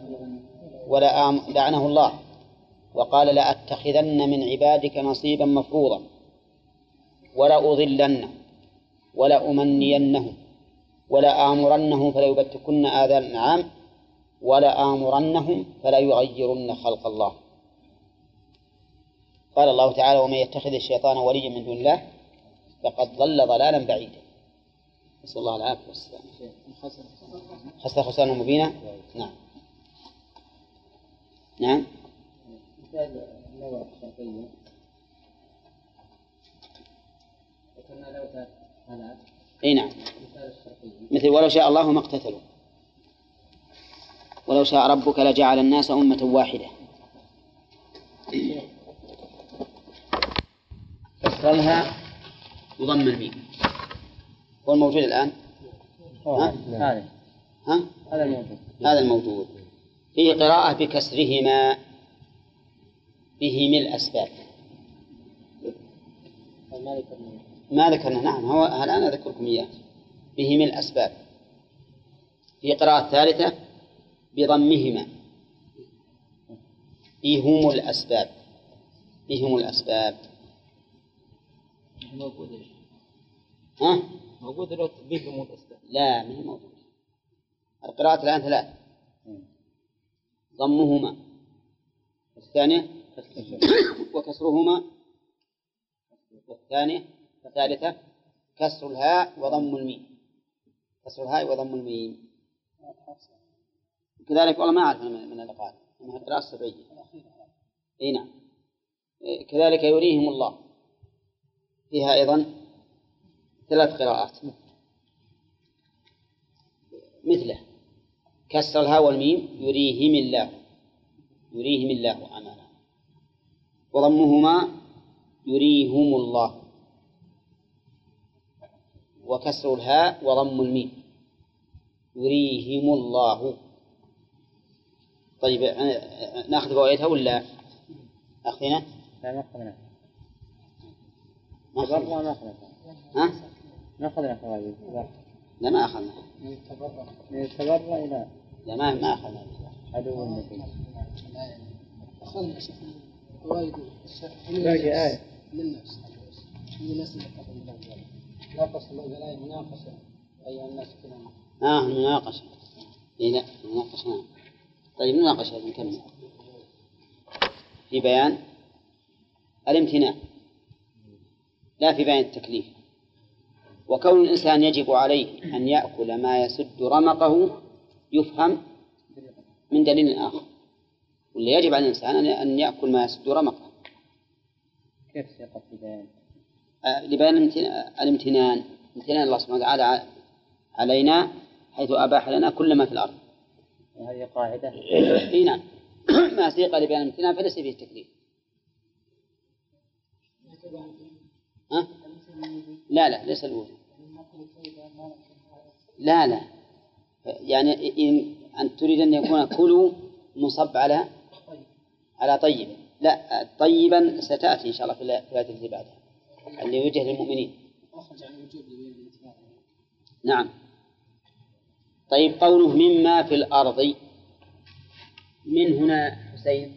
لعنه الله وقال لأتخذن من عبادك نصيبا مفروضا ولا أضلنهم ولا أمنينهم ولا آمرنهم فلا يبتكن آذان الأنعام ولا آمرنهم فلا يغيرن خلق الله. قال الله تعالى ومن يتخذ الشيطان وليا من دون الله فقد ضل ضلالا بعيدا. نسأل الله العافية والسلام. خسر خسرنا مبينا. نعم نعم. اي نعم، مثل ولو شاء الله ما اقتتلوا ولو شاء ربك لجعل الناس أمة واحدة. كسرها يضم الميم هو الموجود الآن. هذا الموجود. فيه قراءة بكسرهما بهم الأسباب. ما ذكرنا. نعم هو الآن أذكركم إياه. بهم الأسباب. في قراءة ثالثة بضمهما بهم الأسباب. بهم الأسباب موجود. ها؟ موجود لو بهم الأسباب. لا ما هي موجود. القراءة الآن ثلاث. ضمهما الثانية وكسرهما والثانية الثالثة كسر الهاء وضم الميم. كسر الهاء وضم الميم. كذلك والله ما أعرف من القراءة إنها قراءة سبعية. إيه نعم. كذلك يريهم الله فيها أيضا ثلاث قراءات مثله كسر الهاء والميم يريهم الله. يريهم الله أعمالهم. وضمهما يريهم الله وكسر الهاء وضم الميم يريهم الله. طيب نأخذ بقيتها ولا أخذنا؟ لا ما أخذنا. ما أخذنا. ها؟ ما أخذنا فوائد. لا ما أخذنا. من التبرع إلى لا ما أخذنا. عدو النبي. أخذنا فوائد باقي آية للنفس. في ناس لا قصر الآية مناقصة. أي الناس كلهم. مناقشة. إيه لا مناقشة نعم. طيب مناقشة نكمل. في بيان الامتناع لا في بيان التكليف. وكون الإنسان يجب عليه أن يأكل ما يسد رمقه يفهم من دليل آخر، واللي يجب على الإنسان أن يأكل ما يسد رمقه. كيف سيقف في بيان؟ لبيان الامتنان، امتنان الله سبحانه وتعالى علينا حيث أباح لنا كل ما في الأرض. وهذه قاعدة. إيه نعم. ما سيق لبيان الامتنان فليس فيه التكليف. ها؟ لا ليس الوجود. لا يعني إن أن تريد أن يكون كلوا مصب على طيب. لا طيبا ستأتي إن شاء الله في الآية التي بعدها اللي يوجه للمؤمنين. نعم. طيب قوله مما في الأرض، من هنا حسين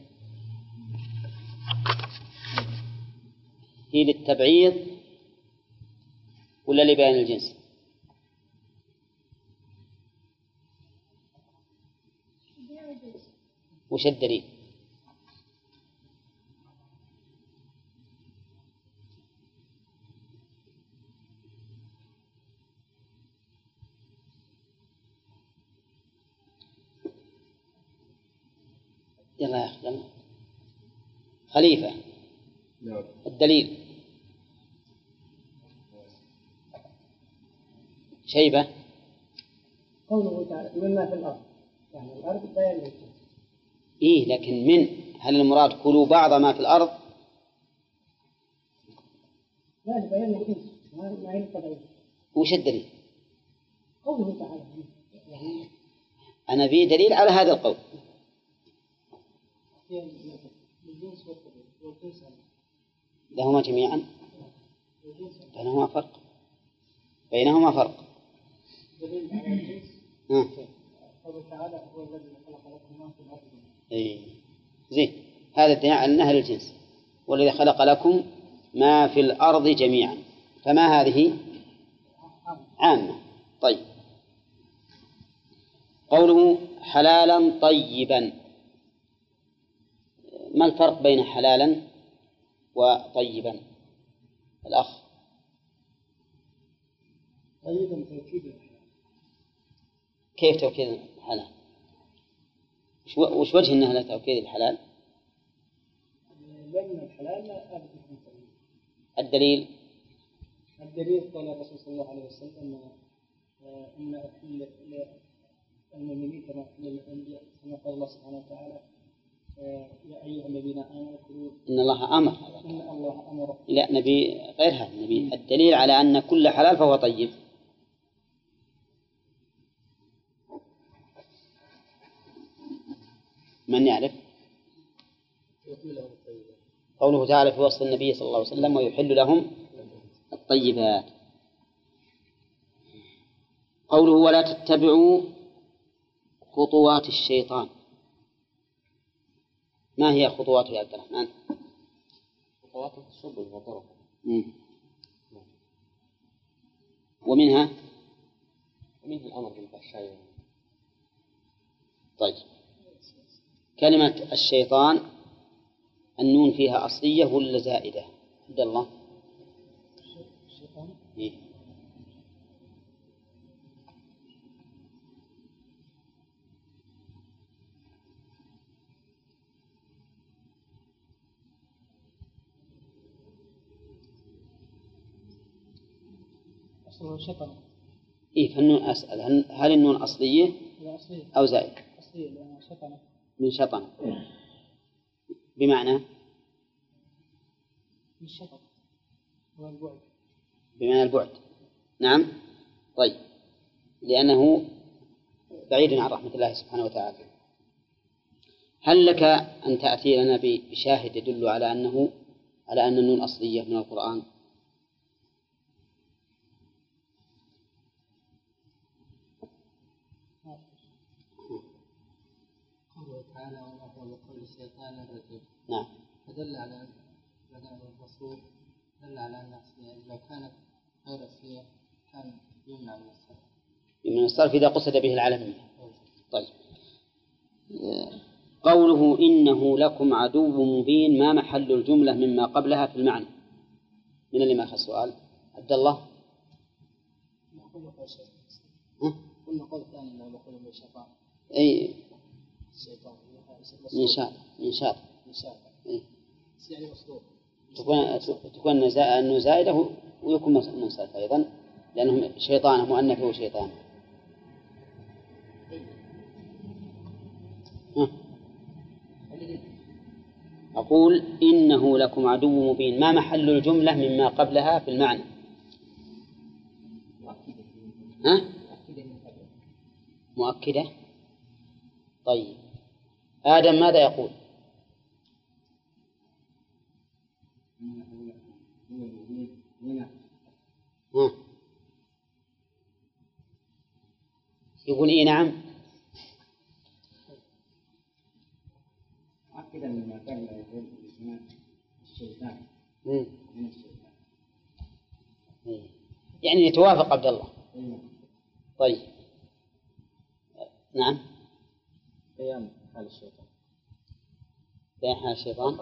هي للتبعيض ولا لبيان الجنس؟ وش الدليل؟ يلا يا أخي يلا. خليفة. الدليل. شيبة. قوله تعالى مما في الأرض، يعني الأرض بيان للجنس. إيه لكن من هل المراد كلوا بعض ما في الأرض؟ لا بيان للجنس ما هي الطبيعية. وش الدليل؟ قوله تعالى يعني أنا في دليل على هذا القول. الجنس والجنس لهما جميعا بينهما فرق. دليل على الجنس. قوله تعالى هو الذي خلق لكم ما في الأرض. إيه زين، هذا الدليل على أنها للجنس، والذي خلق لكم ما في الأرض جميعا، فما هذه عامة. طيب قوله حلالا طيبا، ما الفرق بين حلالا وطيبا الأخ؟ طيبا توكيد الحلال. كيف توكيد الحلال؟ وش وجه أنها توكيد الحلال؟ لأن الحلال لا أبدا يكون طيب. الدليل قال الرسول صلى الله عليه وسلم أن المؤمنين كما الأنبياء كما قال الله سبحانه وتعالى يا أيها الذين آمنوا كلوا. إن الله أمر. إن الله أمر. لا نبي غير هذا، نبي الدليل على أن كل حلال فهو طيب. من يعرف؟ قوله تعالى في وصف النبي صلى الله عليه وسلم ويحل لهم الطيبات. قوله ولا تتبعوا خطوات الشيطان، ما هي خطواته يا عبد الرحمن؟ خطوات السبل وطرق. ومنها الأمر بالفحشاء. طيب كلمة الشيطان النون فيها أصلية ولا زائدة؟ عبد الله. الشيطان. إيه؟ أصله شيطان. إيه فالنون أسأل هل النون أصلية أو زائدة؟ أصلية لأن شيطان. من شطن بمعنى الشطن هو البعد. بمعنى البعد. نعم. طيب لأنه بعيد عن رحمة الله سبحانه وتعالى. هل لك أن تأتي لنا بشاهد يدل على أن النون أصلية من القرآن؟ قوله تعالى وما هو بقول الشيطان الرجيم. نعم. فدل على أن الرسول دل على أن أصلية، لو كانت غير أصلية كان يمنع من الصلاة. من الصرف إذا قصد به العالمية. طيب، قوله إنه لكم عدو مبين ما محل الجملة مما قبلها في المعنى؟ من اللي ما أخذ السؤال؟ عبد الله. قلنا قول ثاني أنه مقول من الشيطان. أي الشيطان من شاط. يعني مصدوق. تكون أنه زائدة ويكون منصرف أيضا، لأنهم شيطان مؤنث وشيطان. أقول إنه لكم عدو مبين ما محل الجملة مما قبلها في المعنى؟ مؤكدة. طيب، آدم ماذا يقول؟ يقول إيه نعم. مؤكدا لما كان يقول الشيطان من الشيطان، يعني يتوافق عبد الله. طيب، نعم. بيان حال الشيطان. بيان حال الشيطان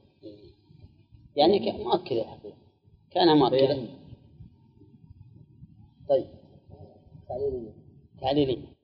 يعني مؤكدة الحقيقة، كان مؤكدا. طيب، تعليلي